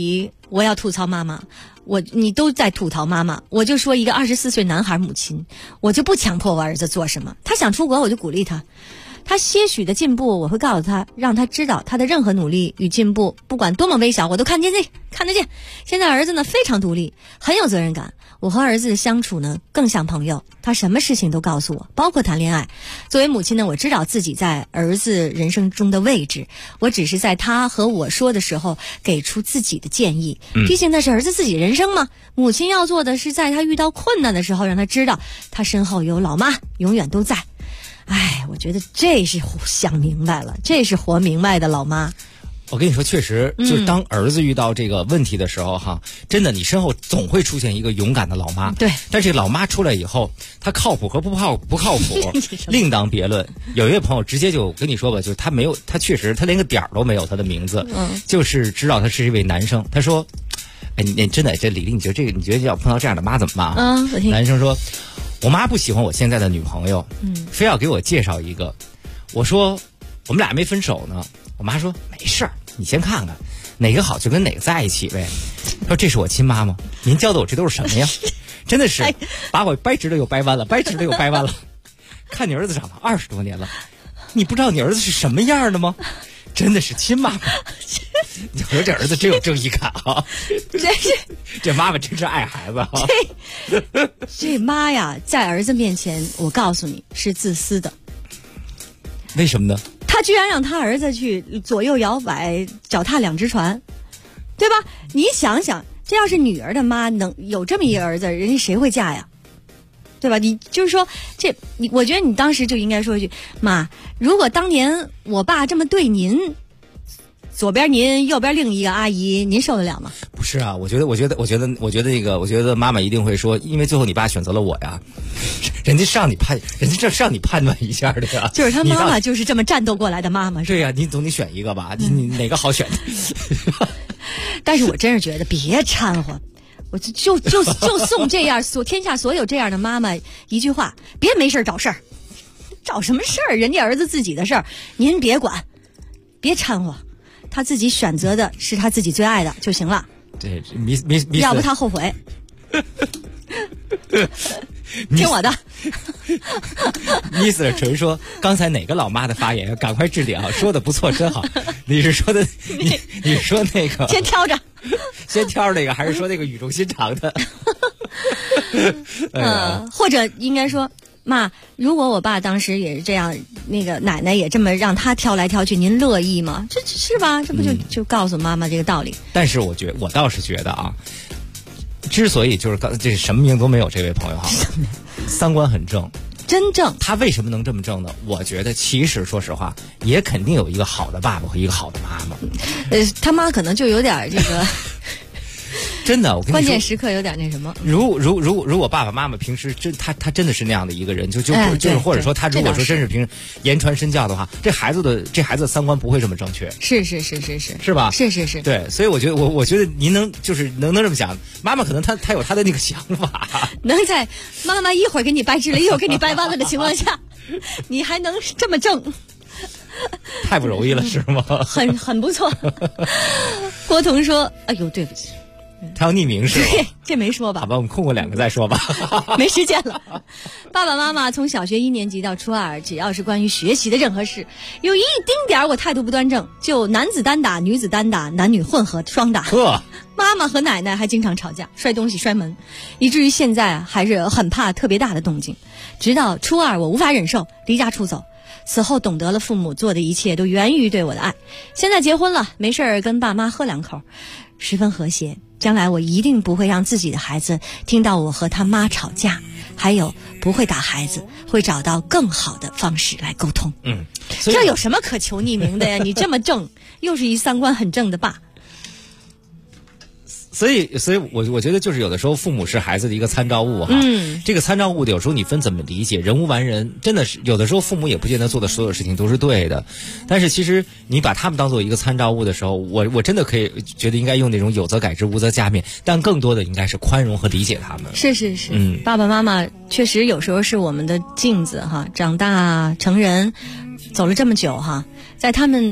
我要吐槽妈妈，你都在吐槽妈妈，我就说一个24岁男孩母亲，我就不强迫我儿子做什么，他想出国我就鼓励他，他些许的进步我会告诉他，让他知道他的任何努力与进步，不管多么微小，我都看得见。现在儿子呢非常独立，很有责任感，我和儿子的相处呢更像朋友，他什么事情都告诉我，包括谈恋爱。作为母亲呢，我知道自己在儿子人生中的位置，我只是在他和我说的时候给出自己的建议，毕竟那是儿子自己人生嘛。母亲要做的是在他遇到困难的时候让他知道他身后有老妈永远都在。我觉得这是想明白了，这是活明白的老妈。 我跟你说，确实，就是当儿子遇到这个问题的时候，真的，你身后总会出现一个勇敢的老妈。 对， 但是老妈出来以后，她靠谱和不靠谱另当别论。有一位朋友直接就跟你说吧，就是他确实他连个点儿都没有他的名字，就是知道他是一位男生。他说：“你真的这李丽，你觉得要碰到这样的妈怎么办？”男生说：“我妈不喜欢我现在的女朋友，非要给我介绍一个。我说我们俩没分手呢。我妈说没事儿，你先看看哪个好就跟哪个在一起呗。说这是我亲妈吗？您教的我这都是什么呀？真的是把我掰直了又掰弯了，掰直了又掰弯了。看你儿子长到20多年了，你不知道你儿子是什么样的吗？真的是亲妈妈。你说这儿子真有正义感啊！这妈妈真是爱孩子啊！ 这妈呀，在儿子面前，我告诉你是自私的。 为什么呢？ 他居然让他儿子去左右摇摆，脚踏两只船，对吧？你想想，这要是女儿的妈能有这么一个儿子，人家谁会嫁呀？对吧？你就是说，我觉得你当时就应该说一句：妈，如果当年我爸这么对您，左边您，右边另一个阿姨，您受得了吗？ 不是啊，我觉得妈妈一定会说，因为最后你爸选择了我呀，人家是让你判断一下的呀。 就是他妈妈就是这么战斗过来的妈妈。 对呀，你总得选一个吧，你哪个好选？ 但是我真是觉得别掺和。我就送这样天下所有这样的妈妈一句话：别没事找事儿，找什么事儿？人家儿子自己的事儿，您别管，别掺和。他自己选择的是他自己最爱的就行了。 对， 要不他后悔。听我的。 Mr. 纯说，刚才哪个老妈的发言赶快置顶啊，说的不错，真好。你是说的你说那个先挑着那个，还是说那个语重心长的？ 或者应该说，妈，如果我爸当时也是这样，那个奶奶也这么让他挑来挑去，您乐意吗？这是吧？这不就告诉妈妈这个道理？ 但是我倒是觉得啊，之所以就是这什么名都没有，这位朋友三观很正， 真正。 他为什么能这么正呢？我觉得其实说实话，也肯定有一个好的爸爸和一个好的妈妈。 他妈可能就有点这个。 真的，我跟你说， 关键时刻有点那什么。 如果爸爸妈妈平时他真的是那样的一个人，就是或者说他如果说真是平时言传身教的话，这孩子的三观不会这么正确。 是吧？ 是。 对，所以我觉得您能这么想，妈妈可能她有她的那个想法， 能在妈妈一会儿给你掰直了，一会儿给你掰弯了的情况下，你还能这么正。 太不容易了，是吗？ 很不错。郭彤说：“哎呦，对不起。” 他要匿名是吧？ 这没说吧？ 好吧，我们空过2个再说吧。 没时间了。爸爸妈妈从小学1年级到初2，只要是关于学习的任何事，有一丁点我态度不端正，就男子单打、女子单打、男女混合双打。妈妈和奶奶还经常吵架，摔东西、摔门，以至于现在还是很怕特别大的动静。直到初2，我无法忍受，离家出走。此后懂得了父母做的一切都源于对我的爱。现在结婚了，没事儿跟爸妈喝2口，十分和谐。将来我一定不会让自己的孩子听到我和他妈吵架，还有不会打孩子，会找到更好的方式来沟通。这有什么可求匿名的呀？你这么正，又是一三观很正的爸。 所以我觉得就是有的时候父母是孩子的一个参照物哈。这个参照物有时候你分怎么理解，人无完人，真的是有的时候父母也不见得做的所有事情都是对的，但是其实你把他们当做一个参照物的时候，我真的可以觉得应该用那种有则改之无则加勉，但更多的应该是宽容和理解他们。 是，爸爸妈妈确实有时候是我们的镜子哈，长大成人走了这么久哈，在他们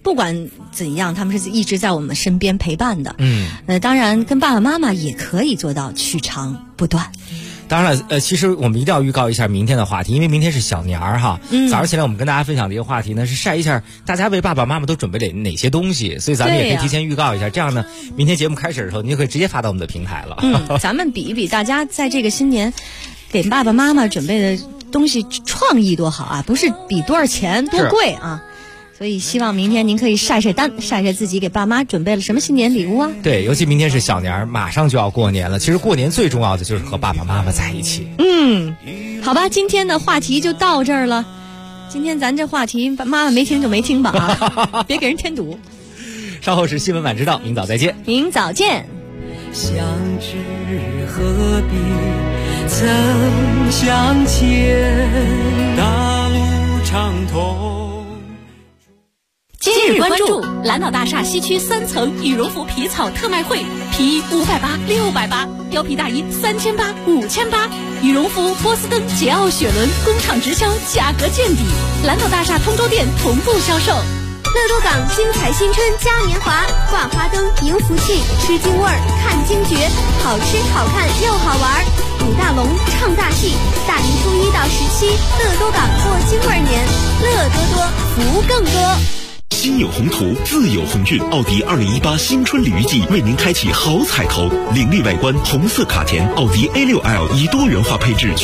不管怎样，他们是一直在我们身边陪伴的。当然跟爸爸妈妈也可以做到取长补短。 当然了，其实我们一定要预告一下明天的话题，因为明天是小年儿哈。早上起来我们跟大家分享的一个话题呢，是晒一下大家为爸爸妈妈都准备了哪些东西，所以咱们也可以提前预告一下，这样呢，明天节目开始的时候，你就可以直接发到我们的平台了。 咱们比一比，大家在这个新年给爸爸妈妈准备的东西创意多好啊，不是比多少钱多贵啊。所以希望明天您可以晒晒单，晒晒自己给爸妈准备了什么新年礼物啊。 对，尤其明天是小年，马上就要过年了，其实过年最重要的就是和爸爸妈妈在一起。 好吧，今天的话题就到这儿了。今天咱这话题妈妈没听就没听吧啊，别给人添堵。 稍后是新闻晚知道，明早再见。 明早见。 相知何必曾相欠，大路长通。 今日关注蓝岛大厦西区3层羽绒服皮草特卖会，皮衣580、680，貂皮大衣3800、5800，羽绒服波司登、桀骜、雪伦工厂直销，价格见底。蓝岛大厦通州店同步销售。 乐多港精彩新春嘉年华，挂花灯、迎福气，吃京味儿，看京绝，好吃好看又好玩。舞大龙，唱大戏，大年初1到17，乐多港过京味年，乐多多，福更多。 心有宏图，自有鸿运。奥迪2018新春鲤鱼季为您开启好彩头，凌厉外观，红色卡钿，奥迪A6L以多元化配置。